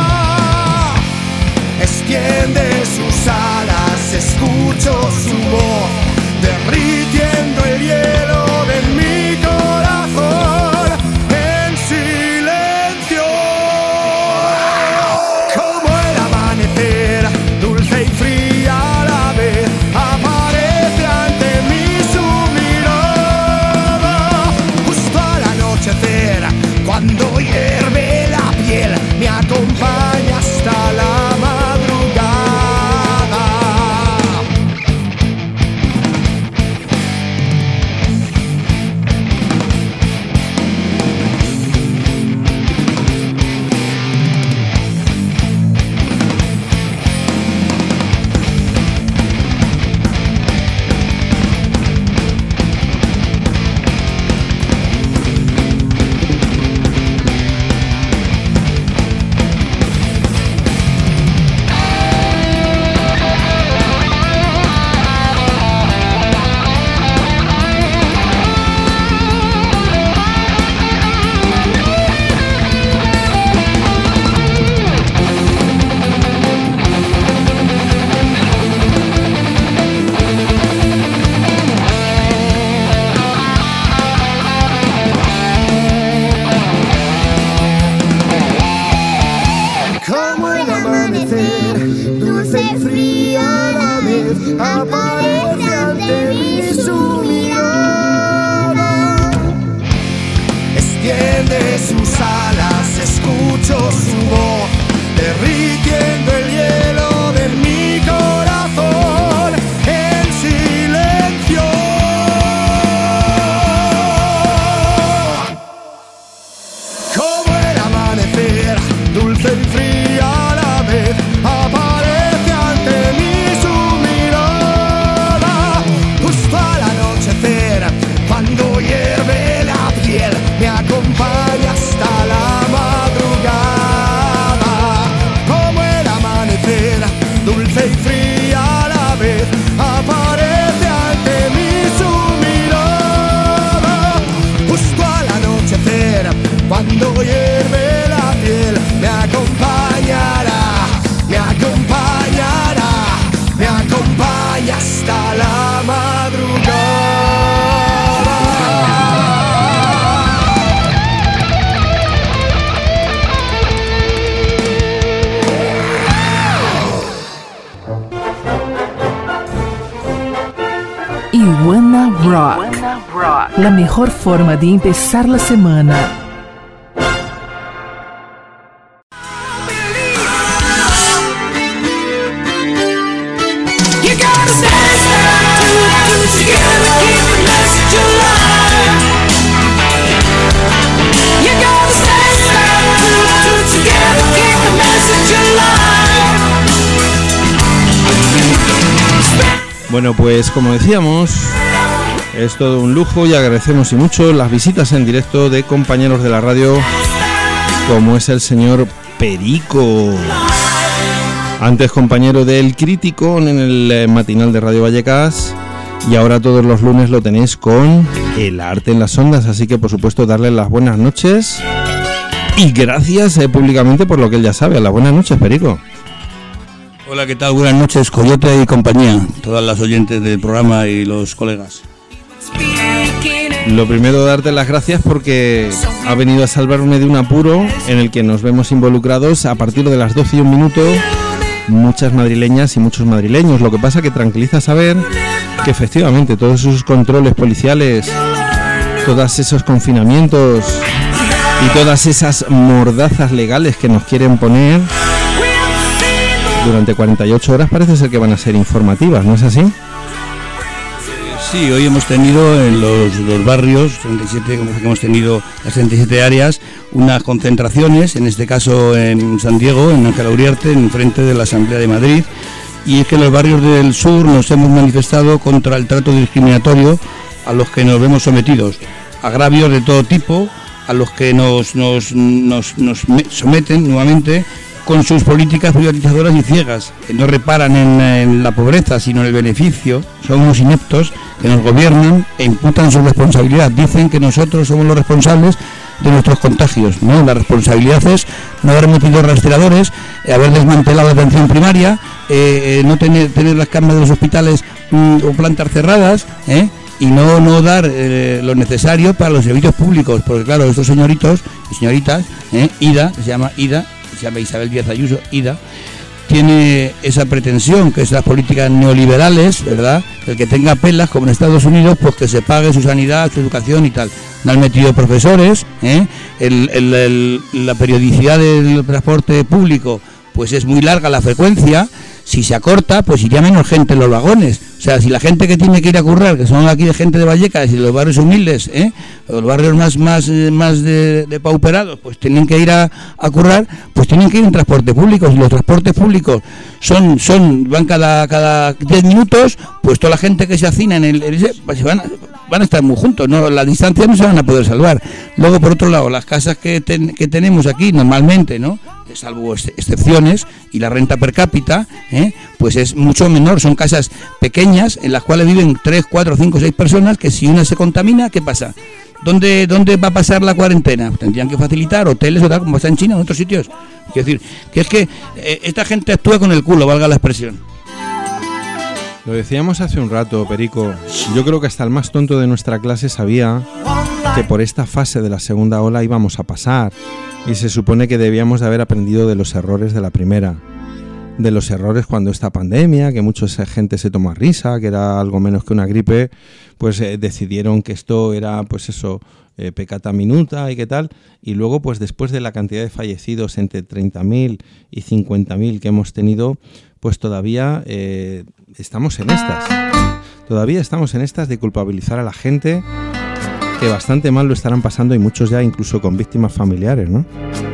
Extiende sus alas, escucho su voz, derritiendo el hielo de mi corazón. En silencio, como el amanecer, dulce y fría a la vez, aparece ante mí su mirada. Justo al anochecer, cuando hierve la piel, me acompaña hasta la madrugada. Como el amanecer, dulce y fría a la vez, aparece ante mí su mirada. Extiende sus alas, escucho su voz, derritiendo el hielo de mi corazón. En silencio, como el amanecer, dulce y fría a la vez, aparece ante mí su mirada. Justo al anochecer, cuando hierve la piel, me acompaña hasta la madrugada. Como el amanecer, dulce y fría a la vez, aparece ante mí su mirada. Justo al anochecer, cuando hierve la piel, me acompañará, me acompañará, me acompaña hasta la madrugada. Iguana Rock, la mejor forma de empezar la semana. You gotta stand together, keep the message alive. You gotta stand Bueno, pues como decíamos, es todo un lujo y agradecemos y mucho las visitas en directo de compañeros de la radio, como es el señor Perico. Antes compañero del Crítico en el matinal de Radio Vallecas, y ahora todos los lunes lo tenéis con El Arte en las Ondas, así que por supuesto darle las buenas noches y gracias públicamente por lo que él ya sabe. Las buenas noches, Perico. Hola, ¿qué tal? Buenas noches, Coyote y compañía, todas las oyentes del programa y los colegas. Lo primero, darte las gracias porque ha venido a salvarme de un apuro en el que nos vemos involucrados a partir de las 12 y un minuto, muchas madrileñas y muchos madrileños. Lo que pasa que tranquiliza saber que efectivamente todos esos controles policiales, todos esos confinamientos y todas esas mordazas legales que nos quieren poner durante 48 horas parece ser que van a ser informativas, ¿no es así? Sí, hoy hemos tenido en los barrios, 37, como hemos tenido las 37 áreas, unas concentraciones, en este caso en San Diego, en Ángela Uriarte, en frente de la Asamblea de Madrid, y es que en los barrios del sur nos hemos manifestado contra el trato discriminatorio a los que nos vemos sometidos, agravios de todo tipo, a los que nos someten nuevamente con sus políticas privatizadoras y ciegas, que no reparan en la pobreza, sino en el beneficio. Son unos ineptos que nos gobiernan e imputan su responsabilidad. Dicen que nosotros somos los responsables de nuestros contagios, ¿no? La responsabilidad es no haber metido rastreadores, haber desmantelado la atención primaria, no tener las camas de los hospitales o plantas cerradas, y no dar lo necesario para los servicios públicos, porque claro, estos señoritos y señoritas, Ida, se llama Isabel Díaz Ayuso, Ida, tiene esa pretensión, que es las políticas neoliberales, ¿verdad? El que tenga pelas, como en Estados Unidos, pues que se pague su sanidad, su educación y tal. No han metido profesores, la periodicidad del transporte público, pues es muy larga la frecuencia. Si se acorta, pues iría menos gente en los vagones. O sea, si la gente que tiene que ir a currar, que son aquí de gente de Vallecas y de los barrios humildes, los barrios más depauperados, pues tienen que ir a currar, pues tienen que ir en transporte público. Si los transportes públicos van cada 10 minutos, pues toda la gente que se hacina en pues van a estar muy juntos, ¿no? La distancia no se van a poder salvar. Luego, por otro lado, las casas que tenemos aquí normalmente, ¿no?, salvo excepciones, y la renta per cápita, pues es mucho menor. Son casas pequeñas en las cuales viven 3, 4, 5, 6 personas, que si una se contamina, ¿qué pasa? ¿Dónde va a pasar la cuarentena? Tendrían que facilitar hoteles o tal, como está en China o en otros sitios. Quiero decir, que es que esta gente actúa con el culo, valga la expresión. Lo decíamos hace un rato, Perico. Yo creo que hasta el más tonto de nuestra clase sabía que por esta fase de la segunda ola íbamos a pasar, y se supone que debíamos de haber aprendido de los errores de la primera, de los errores cuando esta pandemia, que mucha gente se tomó a risa, que era algo menos que una gripe, pues decidieron que esto era, pues eso, peccata minuta y qué tal, y luego pues después de la cantidad de fallecidos, entre 30.000 y 50.000 que hemos tenido, pues todavía estamos en estas de culpabilizar a la gente, que bastante mal lo estarán pasando, y muchos ya incluso con víctimas familiares, ¿no?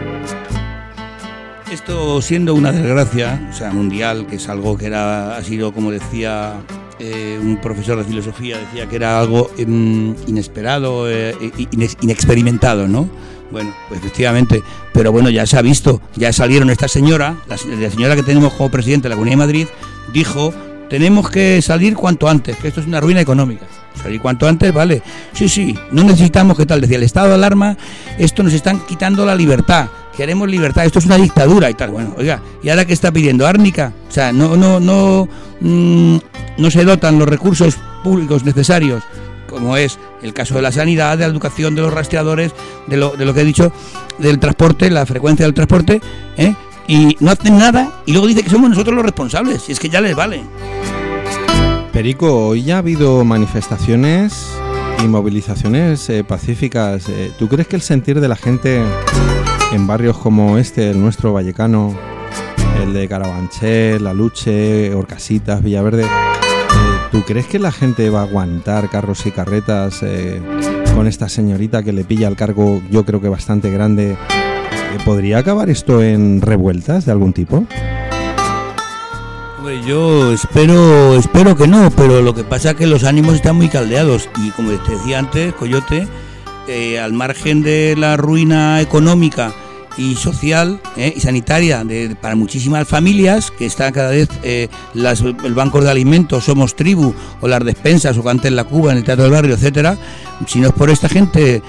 Esto siendo una desgracia, o sea, mundial, que es algo que ha sido, como decía un profesor de filosofía, decía que era algo inesperado, inexperimentado, ¿no? Bueno, pues efectivamente, pero bueno, ya se ha visto, ya salieron esta señora, la señora que tenemos como presidente de la Comunidad de Madrid, dijo: tenemos que salir cuanto antes, que esto es una ruina económica. Salir cuanto antes, vale. Sí, no necesitamos, ¿qué tal? Decía, el estado de alarma, esto nos están quitando la libertad. Queremos libertad, esto es una dictadura y tal. Bueno, oiga, ¿y ahora qué está pidiendo? ¿Árnica? O sea, no se dotan los recursos públicos necesarios, como es el caso de la sanidad, de la educación, de los rastreadores, de lo que he dicho, del transporte, la frecuencia del transporte, y no hacen nada, y luego dice que somos nosotros los responsables, si es que ya les vale. Perico, hoy ya ha habido manifestaciones y movilizaciones pacíficas. ¿Tú crees que el sentir de la gente en barrios como este, el nuestro vallecano, el de Carabanchel, La Luche, Orcasitas, Villaverde, ¿tú crees que la gente va a aguantar carros y carretas con esta señorita que le pilla el cargo, yo creo que bastante grande? ¿Podría acabar esto en revueltas de algún tipo? Hombre, yo espero que no, pero lo que pasa es que los ánimos están muy caldeados y como te decía antes, Coyote, al margen de la ruina económica y social y sanitaria para muchísimas familias que están cada vez el banco de alimentos Somos Tribu o las despensas o antes la Cuba en el Teatro del Barrio, etcétera. Si no es por esta gente,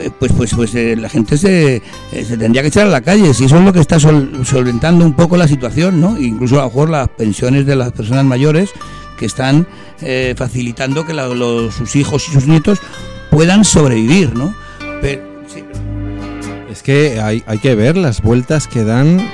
la gente se tendría que echar a la calle. Si eso es lo que está solventando un poco la situación, ¿no? Incluso a lo mejor las pensiones de las personas mayores que están facilitando que sus hijos y sus nietos puedan sobrevivir, ¿no? Pero, sí. Es que hay que ver las vueltas que dan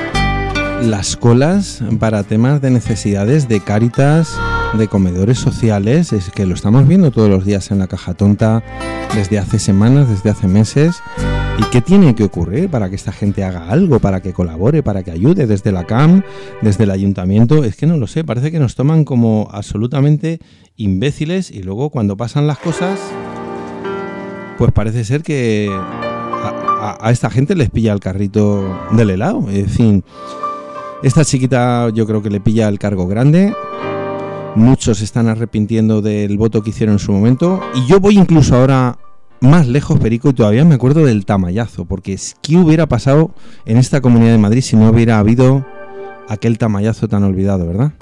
las colas para temas de necesidades de Cáritas, de comedores sociales. Es que lo estamos viendo todos los días en la Caja Tonta desde hace semanas, desde hace meses. ¿Y qué tiene que ocurrir para que esta gente haga algo, para que colabore, para que ayude desde la CAM, desde el ayuntamiento? Es que no lo sé, parece que nos toman como absolutamente imbéciles y luego cuando pasan las cosas, pues parece ser que a esta gente les pilla el carrito del helado. En fin, esta chiquita yo creo que le pilla el cargo grande. Muchos se están arrepintiendo del voto que hicieron en su momento. Y yo voy incluso ahora más lejos, Perico, y todavía me acuerdo del tamallazo. Porque ¿qué hubiera pasado en esta Comunidad de Madrid si no hubiera habido aquel tamallazo tan olvidado, verdad?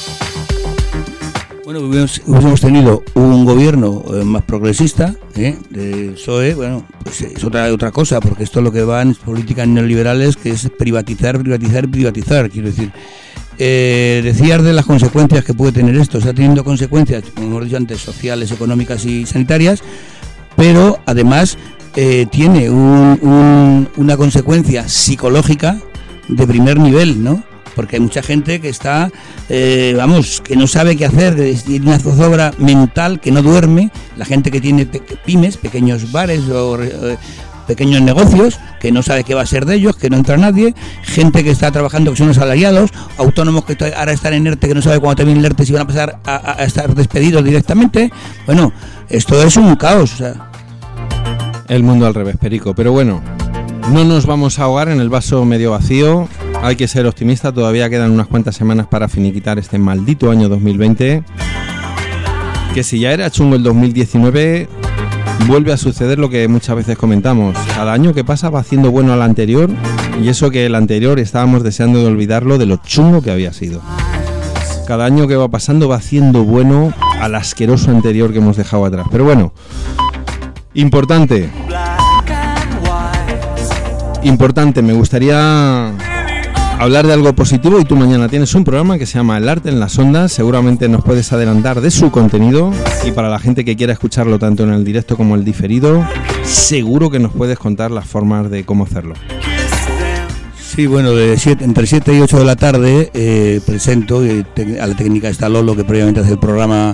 Bueno, hubiésemos tenido un gobierno más progresista, de PSOE, bueno, pues es otra cosa, porque esto es lo que va en políticas neoliberales, que es privatizar, quiero decir. Decías de las consecuencias que puede tener esto. Está teniendo consecuencias, como hemos dicho antes, sociales, económicas y sanitarias, pero además tiene una consecuencia psicológica de primer nivel, ¿no? Porque hay mucha gente que está, que no sabe qué hacer, tiene una zozobra mental, que no duerme, la gente que tiene pymes, pequeños bares o pequeños negocios, que no sabe qué va a ser de ellos, que no entra nadie, gente que está trabajando que son asalariados, autónomos que ahora están en ERTE, que no sabe cuándo termine el ERTE si van a pasar a estar despedidos directamente. Bueno, esto es un caos. O sea. El mundo al revés, Perico, pero bueno, no nos vamos a ahogar en el vaso medio vacío. Hay que ser optimista, todavía quedan unas cuantas semanas para finiquitar este maldito año 2020, que si ya era chungo el 2019, vuelve a suceder lo que muchas veces comentamos. Cada año que pasa va haciendo bueno al anterior, y eso que el anterior estábamos deseando de olvidarlo de lo chungo que había sido. Cada año que va pasando va haciendo bueno al asqueroso anterior que hemos dejado atrás. Pero bueno, importante, me gustaría hablar de algo positivo, y tú mañana tienes un programa que se llama El Arte en las Ondas. Seguramente nos puedes adelantar de su contenido, y para la gente que quiera escucharlo tanto en el directo como el diferido, seguro que nos puedes contar las formas de cómo hacerlo. Sí, bueno, entre 7 y 8 de la tarde presento a la técnica está Lolo, que previamente hace el programa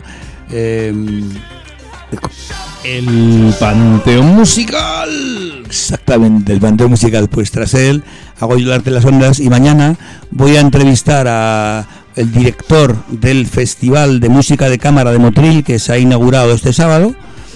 El Panteón Musical. Exactamente, el Panteón Musical. Pues tras él hago yo El Arte en las Ondas, y mañana voy a entrevistar a el director del Festival de Música de Cámara de Motril, que se ha inaugurado este sábado,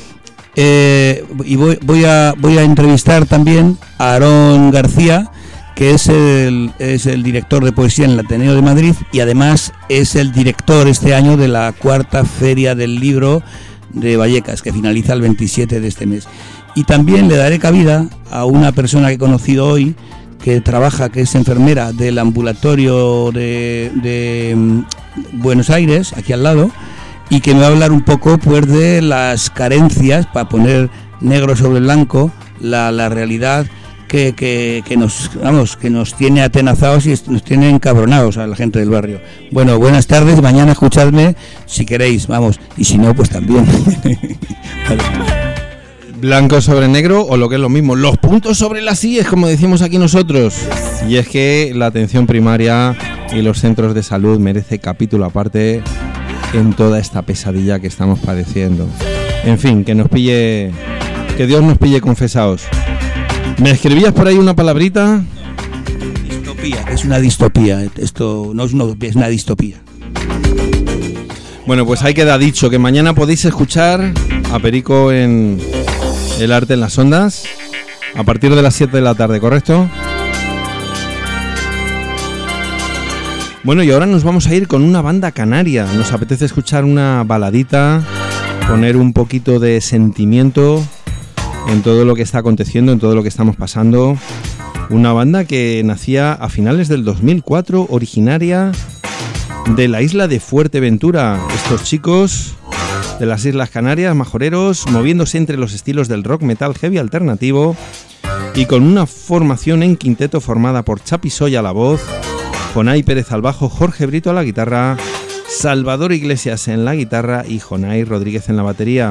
y voy a entrevistar también a Aarón García, que es el director de poesía en el Ateneo de Madrid, y además es el director este año de la 4ª Feria del Libro de Vallecas, que finaliza el 27 de este mes. Y también le daré cabida a una persona que he conocido hoy, que es enfermera del ambulatorio de Buenos Aires, aquí al lado, y que me va a hablar un poco pues de las carencias, para poner negro sobre blanco la realidad que nos tiene atenazados y nos tiene encabronados a la gente del barrio. Bueno, buenas tardes, mañana escuchadme si queréis, y si no, pues también. Vale. Blanco sobre negro, o lo que es lo mismo, los puntos sobre las IES, como decimos aquí nosotros. Y es que la atención primaria y los centros de salud merece capítulo aparte en toda esta pesadilla que estamos padeciendo. En fin, que Dios nos pille confesados. ¿Me escribías por ahí una palabrita? Distopía, es una distopía. Esto no es una utopía, es una distopía. Bueno, pues ahí queda dicho, que mañana podéis escuchar a Perico en El Arte en las Ondas a partir de las 7 de la tarde, ¿correcto? Bueno, y ahora nos vamos a ir con una banda canaria. Nos apetece escuchar una baladita, poner un poquito de sentimiento en todo lo que está aconteciendo, en todo lo que estamos pasando. Una banda que nacía a finales del 2004, originaria de la isla de Fuerteventura. Estos chicos de las Islas Canarias, majoreros, moviéndose entre los estilos del rock, metal, heavy alternativo y con una formación en quinteto formada por Chapi Soy a la voz, Jonay Pérez al bajo, Jorge Brito a la guitarra, Salvador Iglesias en la guitarra y Jonay Rodríguez en la batería.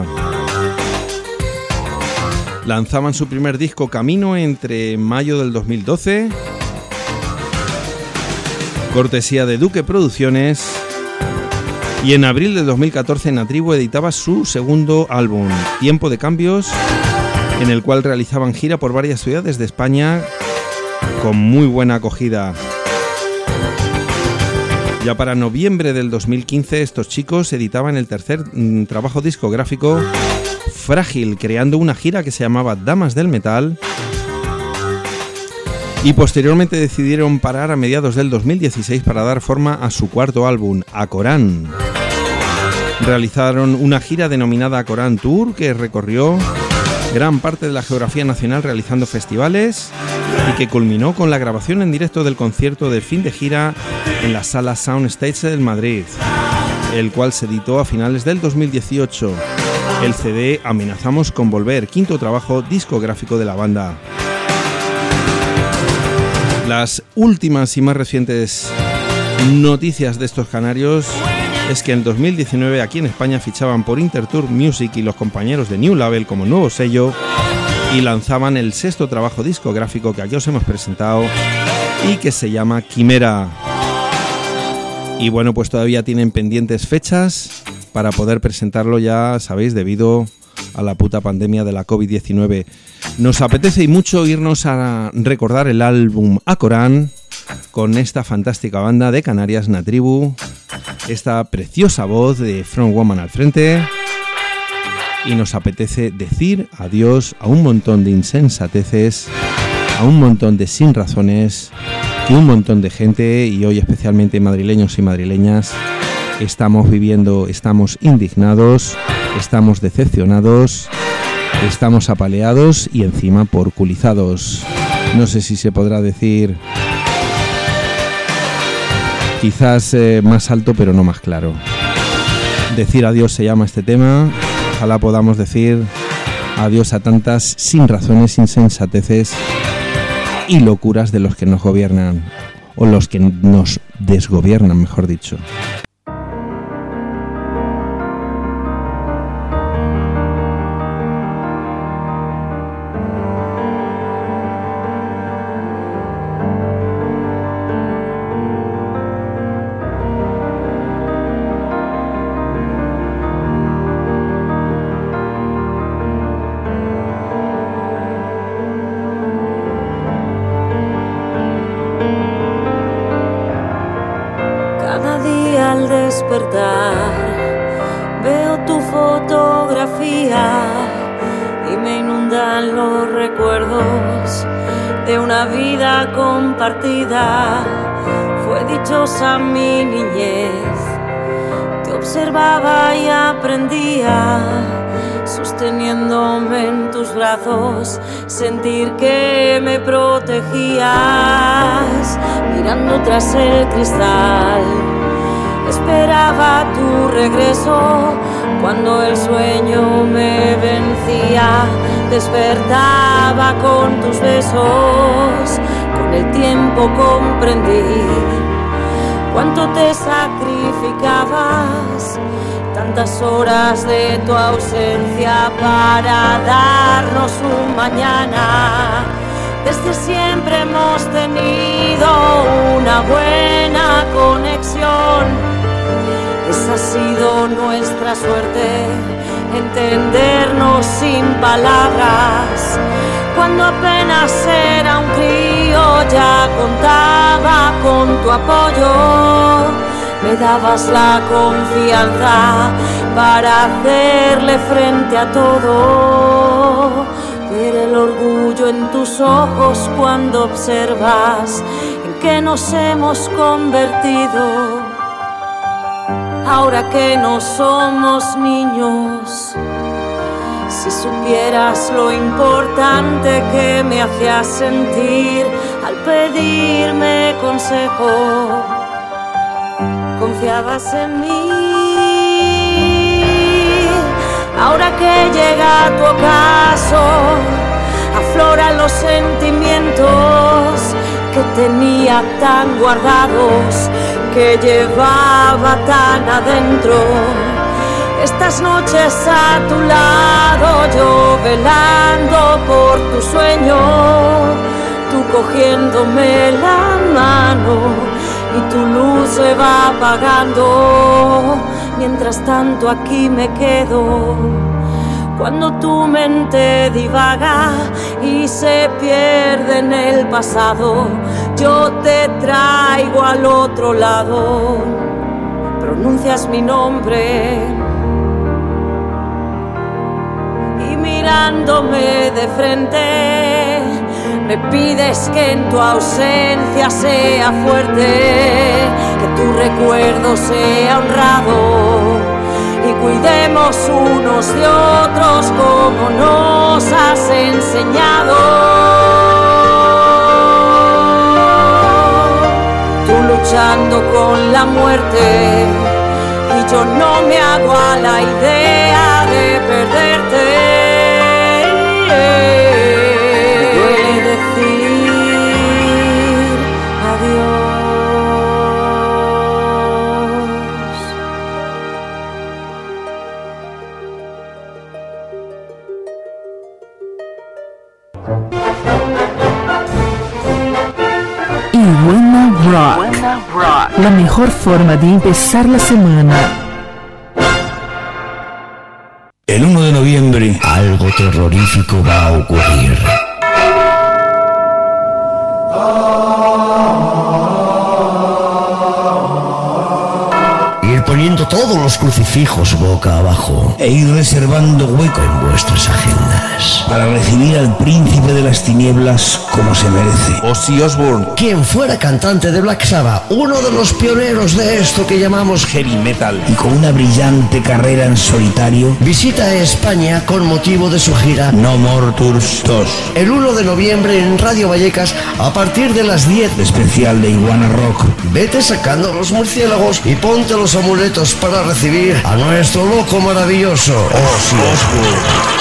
Lanzaban su primer disco Camino entre mayo del 2012, cortesía de Duque Producciones, y en abril de 2014 Natribu editaba su segundo álbum, Tiempo de Cambios, en el cual realizaban gira por varias ciudades de España con muy buena acogida. Ya para noviembre del 2015 estos chicos editaban el tercer trabajo discográfico, Frágil, creando una gira que se llamaba Damas del Metal, y posteriormente decidieron parar a mediados del 2016 para dar forma a su cuarto álbum, Acorán. Realizaron una gira denominada Acorán Tour que recorrió gran parte de la geografía nacional realizando festivales y que culminó con la grabación en directo del concierto de fin de gira en la sala Soundstage del Madrid, el cual se editó a finales del 2018. El CD Amenazamos con Volver, quinto trabajo discográfico de la banda. Las últimas y más recientes noticias de estos canarios es que en 2019 aquí en España fichaban por Intertour Music y los compañeros de New Label como nuevo sello y lanzaban el sexto trabajo discográfico que aquí os hemos presentado y que se llama Quimera. Y bueno, pues todavía tienen pendientes fechas para poder presentarlo, ya sabéis, debido a la puta pandemia de la COVID-19. Nos apetece y mucho irnos a recordar el álbum Acorán con esta fantástica banda de Canarias, Natribu, esta preciosa voz de Frontwoman al frente, y nos apetece decir adiós a un montón de insensateces, a un montón de sin razones que un montón de gente, y hoy especialmente madrileños y madrileñas, estamos viviendo. Estamos indignados, estamos decepcionados, estamos apaleados y encima porculizados. No sé si se podrá decir quizás más alto, pero no más claro. Decir adiós se llama este tema. Ojalá podamos decir adiós a tantas sin razones, insensateces y locuras de los que nos gobiernan, o los que nos desgobiernan, mejor dicho. Veo tu fotografía y me inundan los recuerdos de una vida compartida. Fue dichosa mi niñez, te observaba y aprendía, sosteniéndome en tus brazos, sentir que me protegías, mirando tras el cristal. Esperaba tu regreso cuando el sueño me vencía. Despertaba con tus besos, con el tiempo comprendí cuánto te sacrificabas, tantas horas de tu ausencia para darnos un mañana. Desde siempre hemos tenido una buena conexión. Esa ha sido nuestra suerte, entendernos sin palabras. Cuando apenas era un crío ya contaba con tu apoyo. Me dabas la confianza para hacerle frente a todo. Ver el orgullo en tus ojos cuando observas en que nos hemos convertido, ahora que no somos niños. Si supieras lo importante que me hacías sentir al pedirme consejo, confiabas en mí. Ahora que llega tu ocaso, afloran los sentimientos que tenía tan guardados, que llevaba tan adentro. Estas noches a tu lado, yo velando por tu sueño, tú cogiéndome la mano y tu luz se va apagando. Mientras tanto aquí me quedo, cuando tu mente divaga y se pierde en el pasado, yo te traigo al otro lado. Pronuncias mi nombre y mirándome de frente me pides que en tu ausencia sea fuerte, que tu recuerdo sea honrado y cuidemos unos de otros como nos has enseñado. Tú luchando con la muerte y yo no me hago a la idea de perderte. Me duele decir adiós. Iguana Rock, la mejor forma de empezar la semana. El 1 de noviembre algo terrorífico va a ocurrir. Ir poniendo todos los crucifijos boca abajo e ir reservando hueco en vuestras agendas para recibir al príncipe de las tinieblas como se merece. Ozzy Osbourne, Quien fuera cantante de Black Sabbath, uno de los pioneros de esto que llamamos heavy metal, y con una brillante carrera en solitario, visita España con motivo de su gira No More Tours 2. El 1 de noviembre en Radio Vallecas a partir de las 10, especial de Iguana Rock. Vete sacando los murciélagos y ponte los amuletos para recibir a nuestro loco maravilloso Ozzy Osbourne.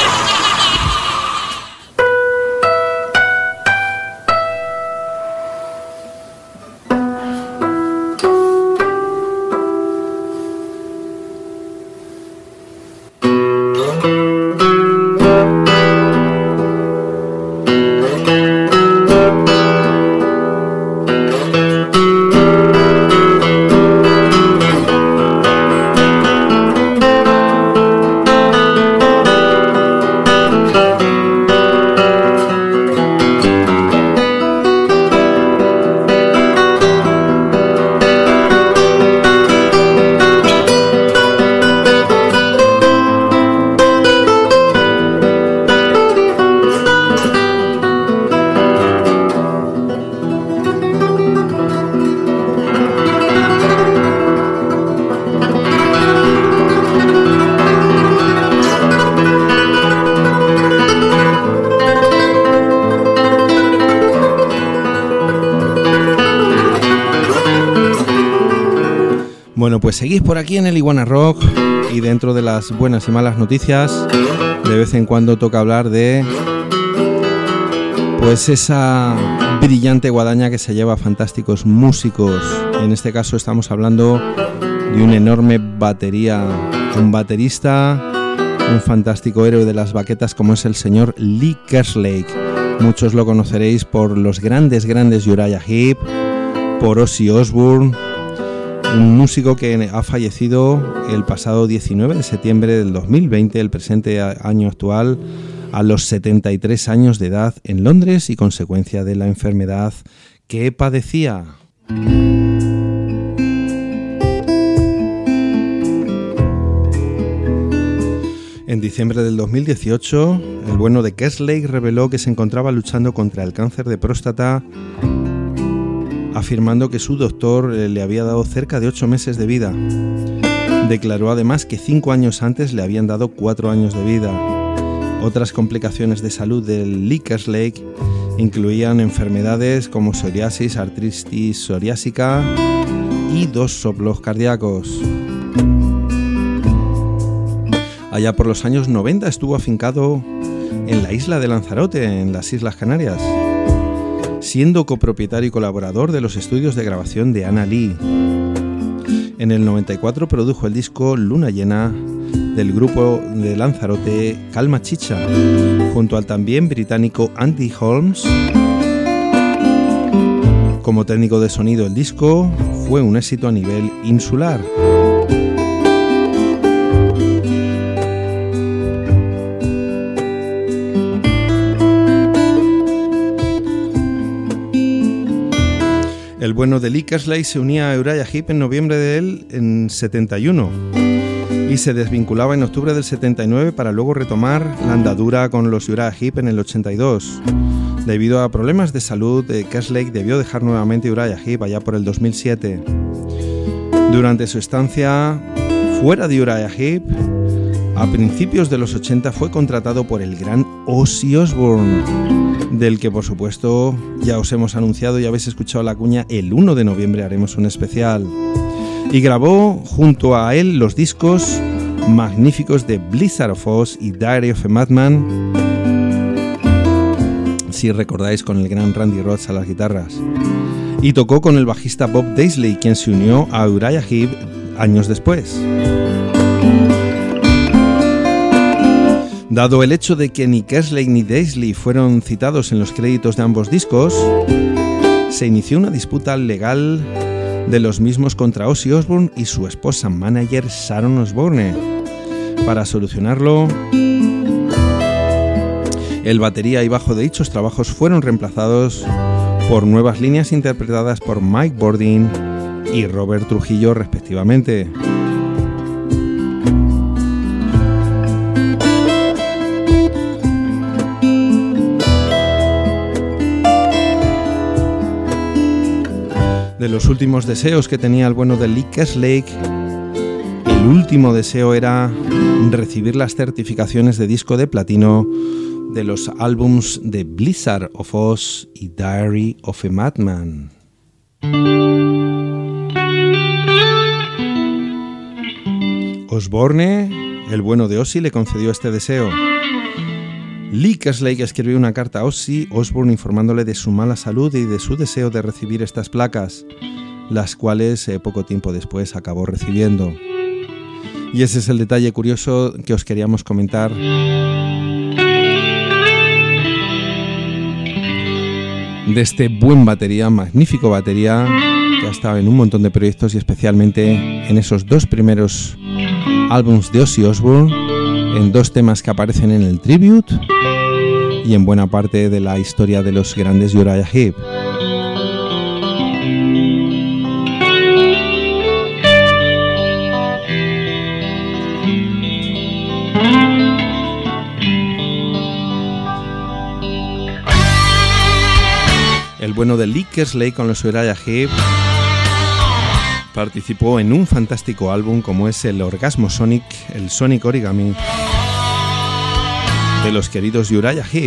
Bueno, pues seguís por aquí en el Iguana Rock y dentro de las buenas y malas noticias, de vez en cuando toca hablar de pues esa brillante guadaña que se lleva a fantásticos músicos. En este caso estamos hablando de una enorme batería, un baterista, un fantástico héroe de las baquetas como es el señor Lee Kerslake. Muchos lo conoceréis por los grandes Uriah Heep, por Ozzy Osbourne, un músico que ha fallecido el pasado 19 de septiembre del 2020, el presente año actual, a los 73 años de edad en Londres y consecuencia de la enfermedad que padecía. En diciembre del 2018, el bueno de Kerslake reveló que se encontraba luchando contra el cáncer de próstata afirmando que su doctor le había dado cerca de 8 meses de vida. Declaró además que 5 años antes le habían dado 4 años de vida. Otras complicaciones de salud del Lee Kerslake incluían enfermedades como psoriasis, artritis psoriásica y 2 soplos cardíacos. Allá por los años 90 estuvo afincado en la isla de Lanzarote, en las Islas Canarias, siendo copropietario y colaborador de los estudios de grabación de Anna Lee. En el 94 produjo el disco Luna Llena del grupo de Lanzarote Calma Chicha, junto al también británico Andy Holmes. Como técnico de sonido, el disco fue un éxito a nivel insular. El bueno de Lee Kerslake se unía a Uriah Heep en noviembre del 71 y se desvinculaba en octubre del 79 para luego retomar la andadura con los Uriah Heep en el 82. Debido a problemas de salud, Kerslake debió dejar nuevamente Uriah Heep allá por el 2007. Durante su estancia fuera de Uriah Heep, a principios de los 80 fue contratado por el gran Ozzy Osbourne, del que por supuesto ya os hemos anunciado y habéis escuchado la cuña. El 1 de noviembre haremos un especial, y grabó junto a él los discos magníficos de Blizzard of Oz y Diary of a Madman, si recordáis, con el gran Randy Rhoads a las guitarras, y tocó con el bajista Bob Daisley, quien se unió a Uriah Heep años después. Dado el hecho de que ni Kerslake ni Daisley fueron citados en los créditos de ambos discos, se inició una disputa legal de los mismos contra Ozzy Osbourne y su esposa manager Sharon Osbourne. Para solucionarlo, el batería y bajo de dichos trabajos fueron reemplazados por nuevas líneas interpretadas por Mike Bordin y Robert Trujillo respectivamente. De los últimos deseos que tenía el bueno de Lee Kerslake, el último deseo era recibir las certificaciones de disco de platino de los álbums de Blizzard of Oz y Diary of a Madman. Osbourne, el bueno de Ozzy, le concedió este deseo. Lee Kerslake escribió una carta a Ozzy Osbourne informándole de su mala salud y de su deseo de recibir estas placas, las cuales poco tiempo después acabó recibiendo. Y ese es el detalle curioso que os queríamos comentar de este buen batería, magnífico batería, que ha estado en un montón de proyectos y especialmente en esos 2 primeros álbums de Ozzy Osbourne, en 2 temas que aparecen en el Tribute y en buena parte de la historia de los grandes Uriah Heep. El bueno de Lee Kerslake con los Uriah Heep participó en un fantástico álbum como es el Orgasmo Sonic, el Sonic Origami de los queridos Uriah Heep.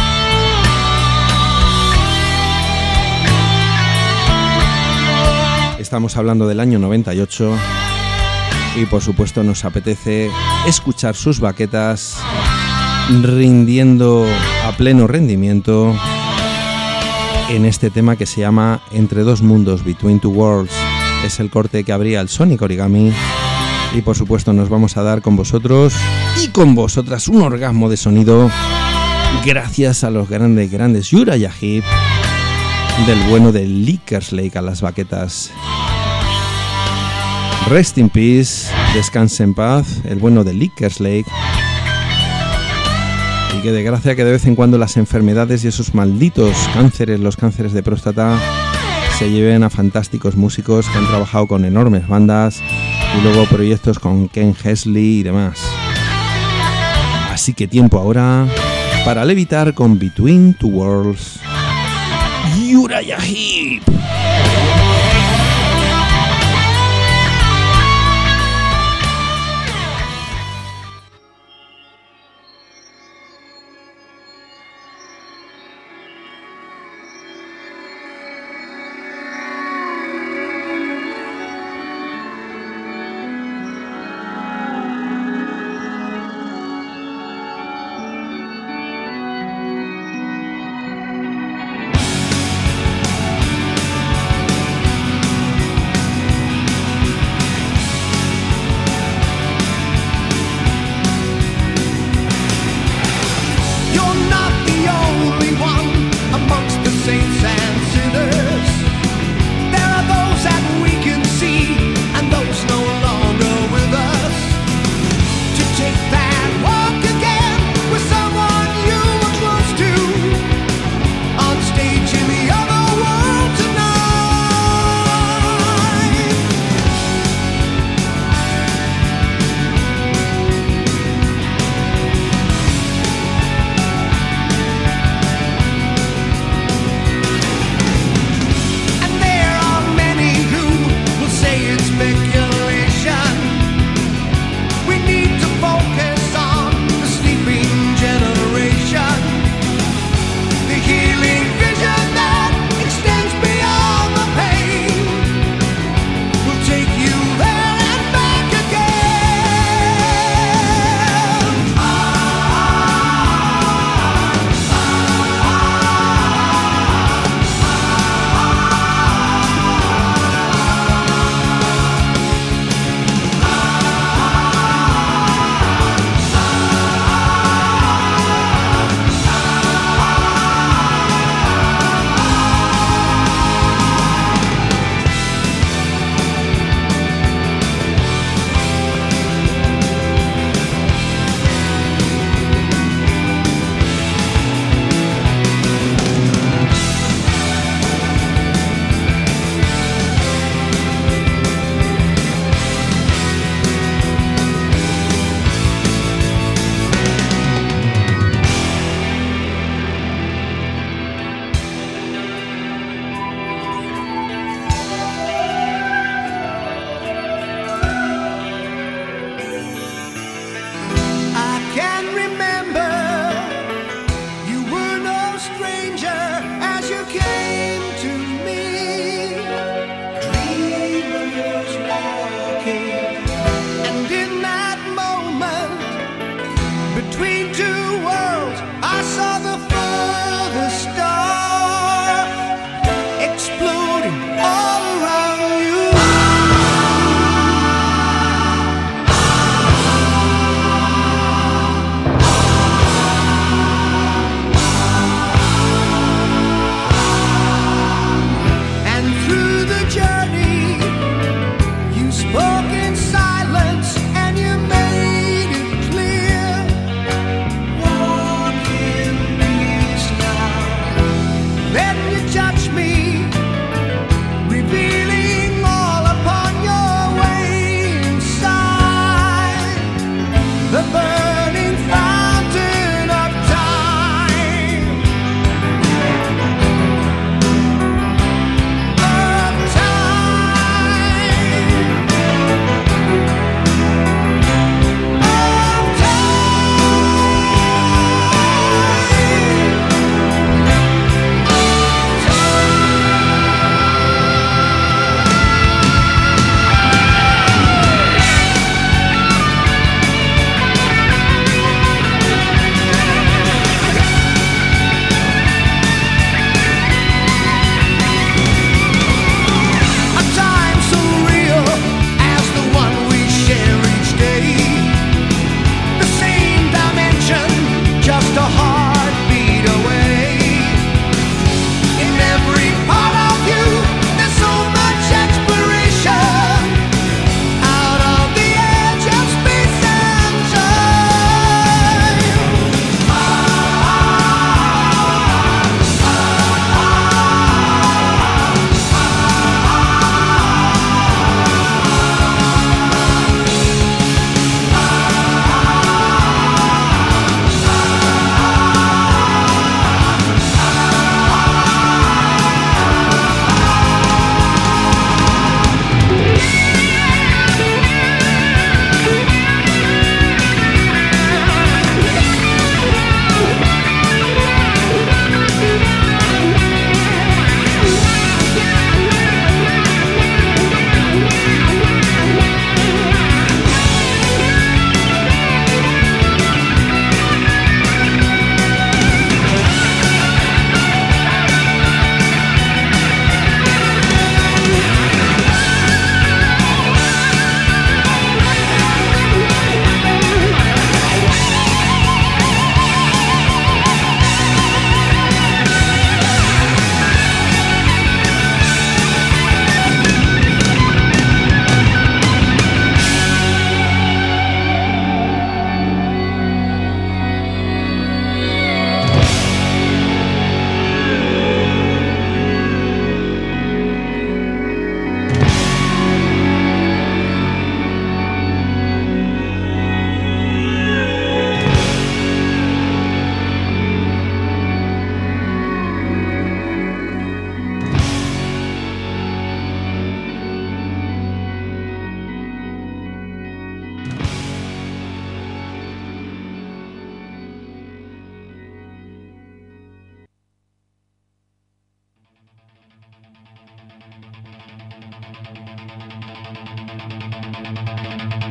Estamos hablando del año 98 y por supuesto nos apetece escuchar sus baquetas rindiendo a pleno rendimiento en este tema que se llama Entre dos mundos, Between Two Worlds. Es el corte que abría el Sonic Origami y por supuesto nos vamos a dar con vosotros y con vosotras un orgasmo de sonido gracias a los grandes Uriah Heep, del bueno de Lee Kerslake a las baquetas. Rest in peace, descanse en paz, el bueno de Lee Kerslake. Y qué desgracia que de vez en cuando las enfermedades y esos malditos cánceres, los cánceres de próstata, se lleven a fantásticos músicos que han trabajado con enormes bandas y luego proyectos con Ken Hensley y demás. Así que tiempo ahora para levitar con Between Two Worlds. Uriah Heep.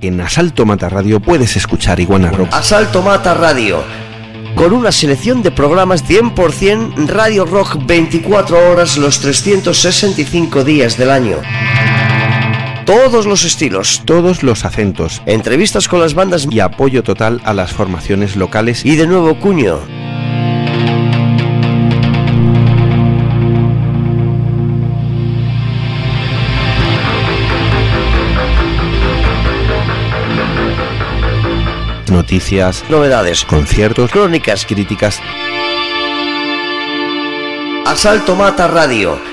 En Asalto Mata Radio puedes escuchar Iguana Rock. Asalto Mata Radio, con una selección de programas 100% radio rock 24 horas los 365 días del año. Todos los estilos, todos los acentos, entrevistas con las bandas y apoyo total a las formaciones locales y de nuevo cuño. Noticias, novedades, conciertos, crónicas, críticas. Asalto Mata Radio.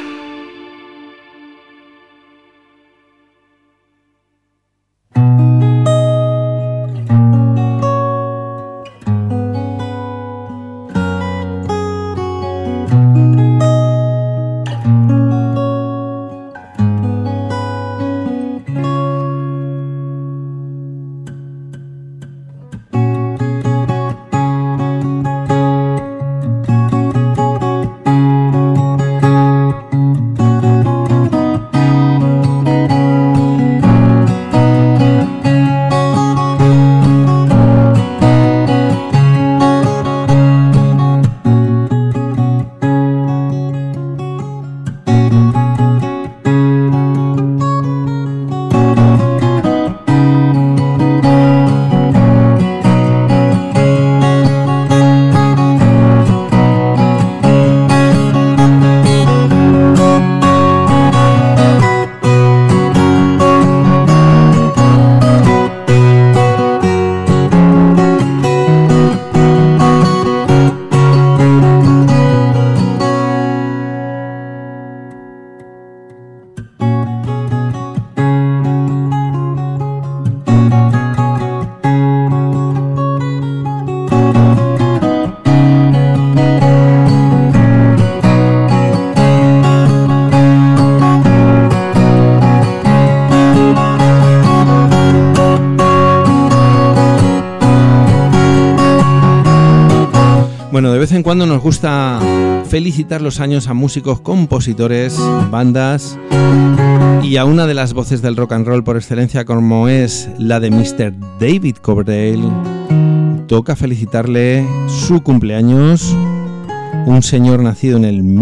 Bueno, de vez en cuando nos gusta felicitar los años a músicos, compositores, bandas y a una de las voces del rock and roll por excelencia, como es la de Mr. David Coverdale. Toca felicitarle su cumpleaños, un señor nacido en el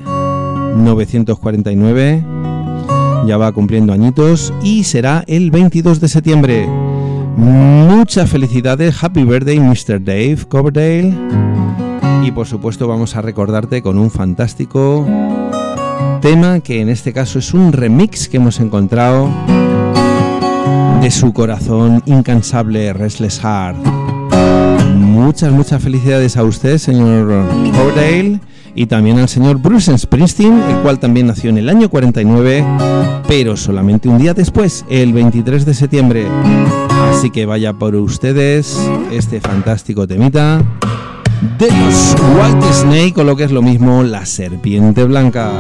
1949, ya va cumpliendo añitos y será el 22 de septiembre. Muchas felicidades, happy birthday Mr. Dave Coverdale. Y por supuesto vamos a recordarte con un fantástico tema que en este caso es un remix que hemos encontrado de su corazón incansable, Restless Heart. Muchas felicidades a usted, señor Coverdale, y también al señor Bruce Springsteen, el cual también nació en el año 49, pero solamente un día después, el 23 de septiembre. Así que vaya por ustedes este fantástico temita de los White Snake, o lo que es lo mismo, la serpiente blanca.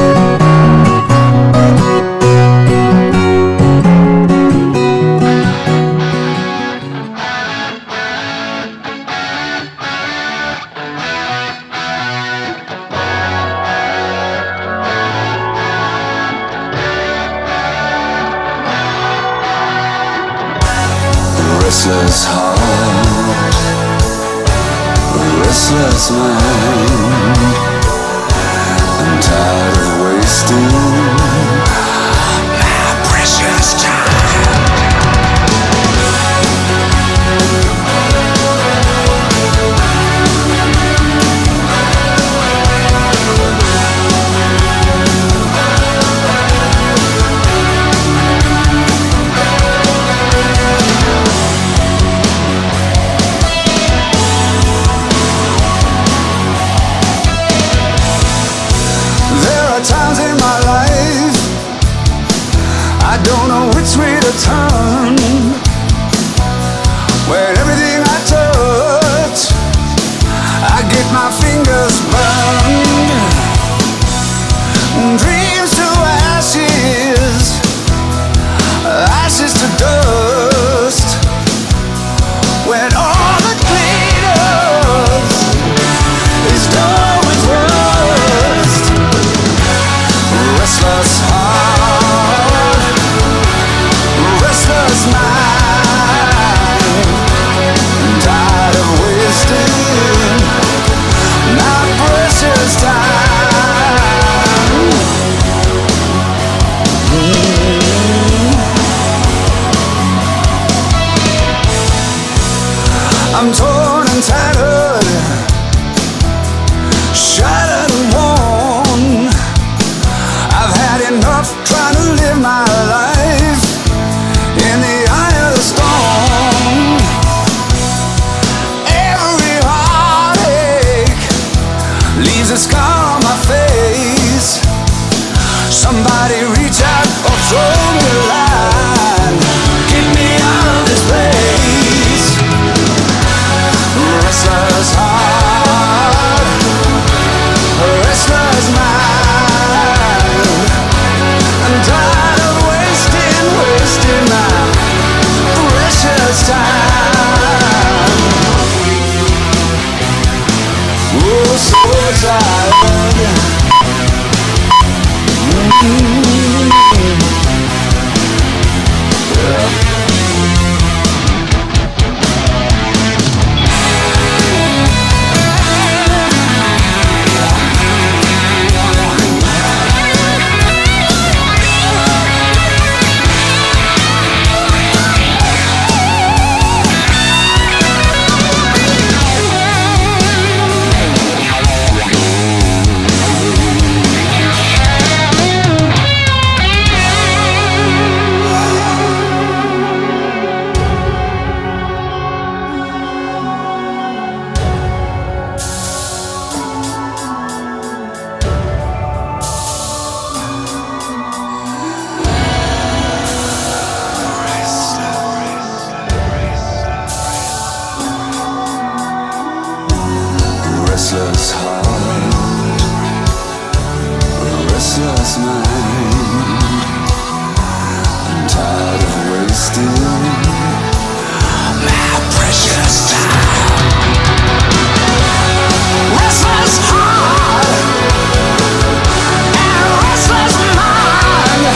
Restless heart, restless mind. I'm tired of wasting my precious time. Times in my life I don't know which way to turn, when everything I touch I get my fingers burned. Dreams to ashes, ashes to dust, when all that glitters is done with rust. Restless heart, restless and tattered, shattered and worn. I've had enough trying to live my life in the eye of the storm. Every heartache leaves a scar on my face. Somebody reach out or throw me a line, get me out of this place. Restless heart, restless mind. I'm tired of wasting my precious time. Oh, so tired. Restless heart, restless mind. I'm tired of wasting my precious time. Restless heart and restless mind.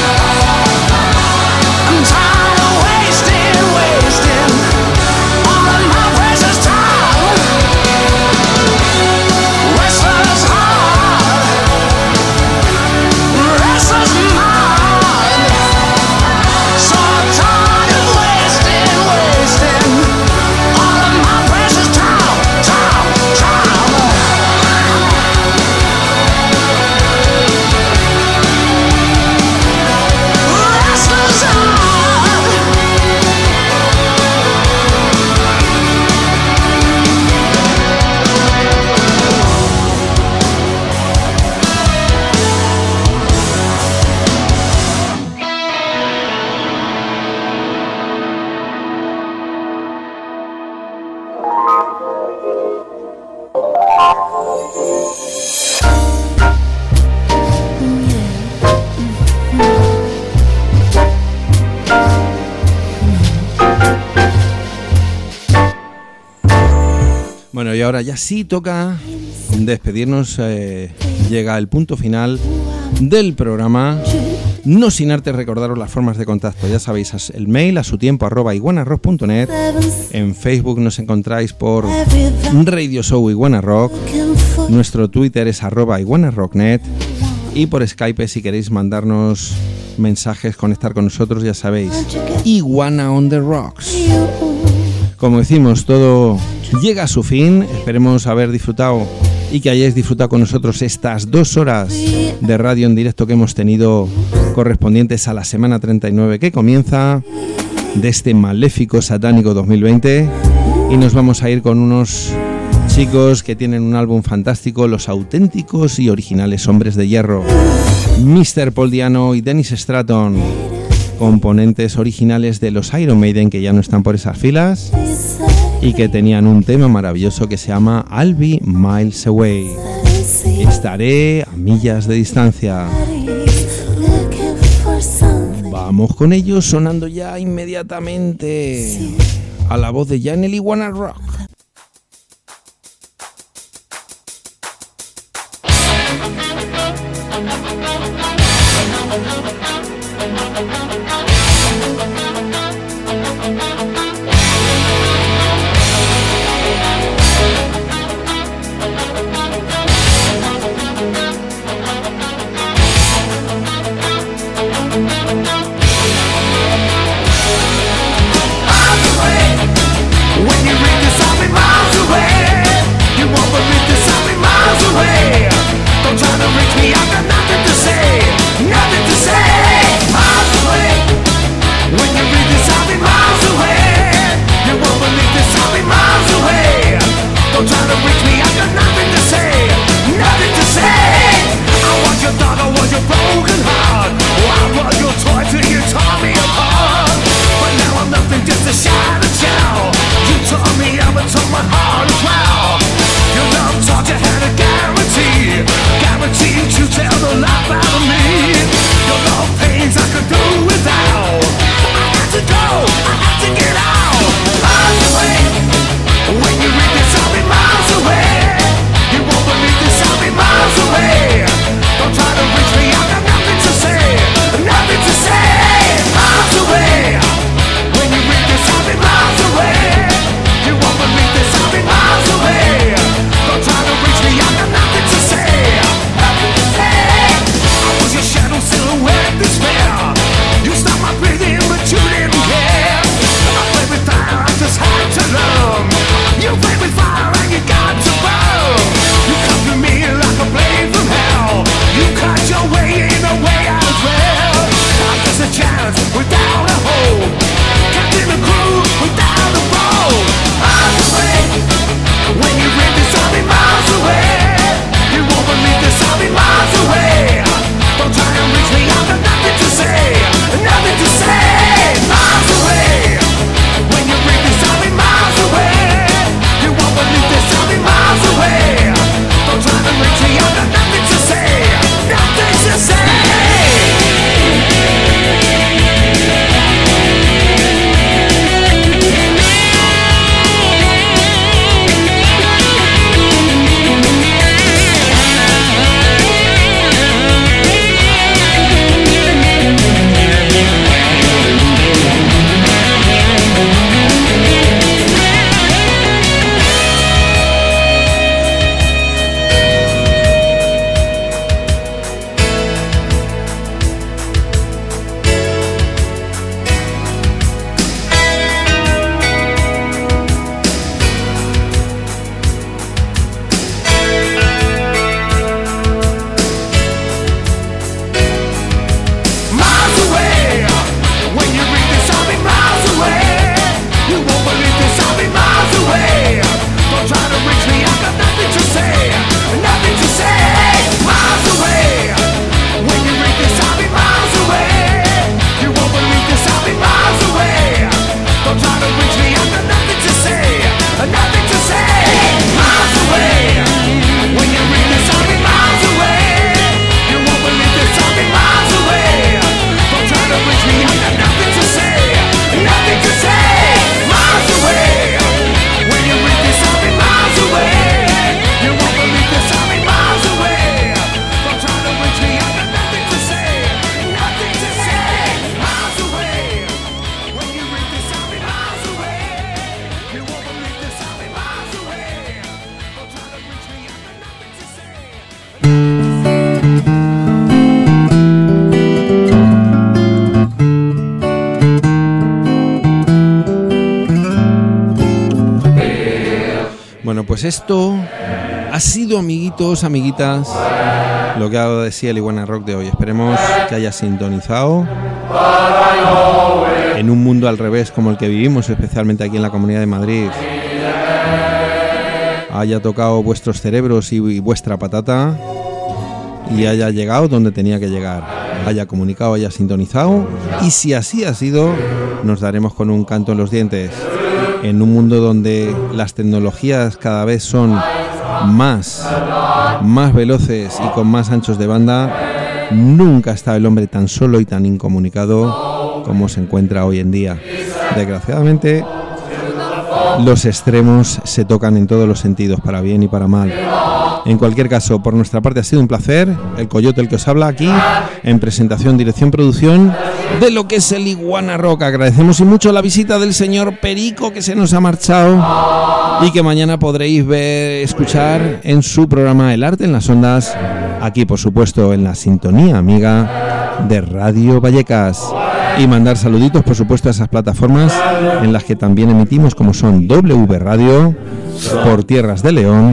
I'm tired of wasting all of my precious time. Restless heart, restless mind. So tired of wasting all of my precious time. Restless heart. Bueno, y ahora ya sí toca despedirnos. Llega el punto final del programa. No sin antes recordaros las formas de contacto. Ya sabéis, el mail a sutiempo@iguanarock.net. En Facebook nos encontráis por Radio Show Iguana Rock. Nuestro Twitter es @iguanarocknet. Y por Skype, si queréis mandarnos mensajes, conectar con nosotros, ya sabéis, Iguana on the Rocks. Como decimos, todo llega a su fin. Esperemos haber disfrutado y que hayáis disfrutado con nosotros estas 2 horas de radio en directo que hemos tenido, correspondientes a la semana 39 que comienza de este maléfico satánico 2020. Y nos vamos a ir con unos chicos que tienen un álbum fantástico, los auténticos y originales Hombres de Hierro, Mr. Paul Diano y Dennis Stratton, componentes originales de los Iron Maiden, que ya no están por esas filas y que tenían un tema maravilloso que se llama I'll Be Miles Away. Estaré a millas de distancia. Vamos con ellos, sonando ya inmediatamente a la voz de Jan el Iguana Rock. When you read this out Bueno, pues esto ha sido, amiguitos, amiguitas, lo que ha dado de sí el Iguana Rock de hoy. Esperemos que haya sintonizado en un mundo al revés como el que vivimos, especialmente aquí en la Comunidad de Madrid. Haya tocado vuestros cerebros y vuestra patata y haya llegado donde tenía que llegar. Haya comunicado, haya sintonizado, y si así ha sido, nos daremos con un canto en los dientes. En un mundo donde las tecnologías cada vez son más veloces y con más anchos de banda, nunca ha estado el hombre tan solo y tan incomunicado como se encuentra hoy en día. Desgraciadamente, los extremos se tocan en todos los sentidos, para bien y para mal. En cualquier caso, por nuestra parte ha sido un placer. El Coyote, el que os habla aquí, en presentación, dirección, producción de lo que es el Iguana Rock. Agradecemos y mucho la visita del señor Perico, que se nos ha marchado y que mañana podréis escuchar en su programa El Arte en las Ondas, aquí por supuesto en la sintonía amiga de Radio Vallecas. Y mandar saluditos por supuesto a esas plataformas en las que también emitimos, como son W Radio, por Tierras de León,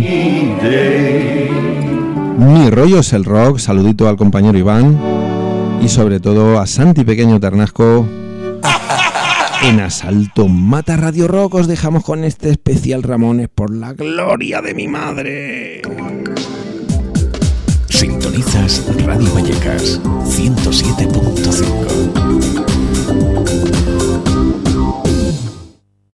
Mi Rollo es el Rock, saludito al compañero Iván, y sobre todo a Santi Pequeño Ternasco en Asalto Mata Radio Rock. Os dejamos con este especial Ramones, por la gloria de mi madre. Sintonizas Radio Vallecas 107.3.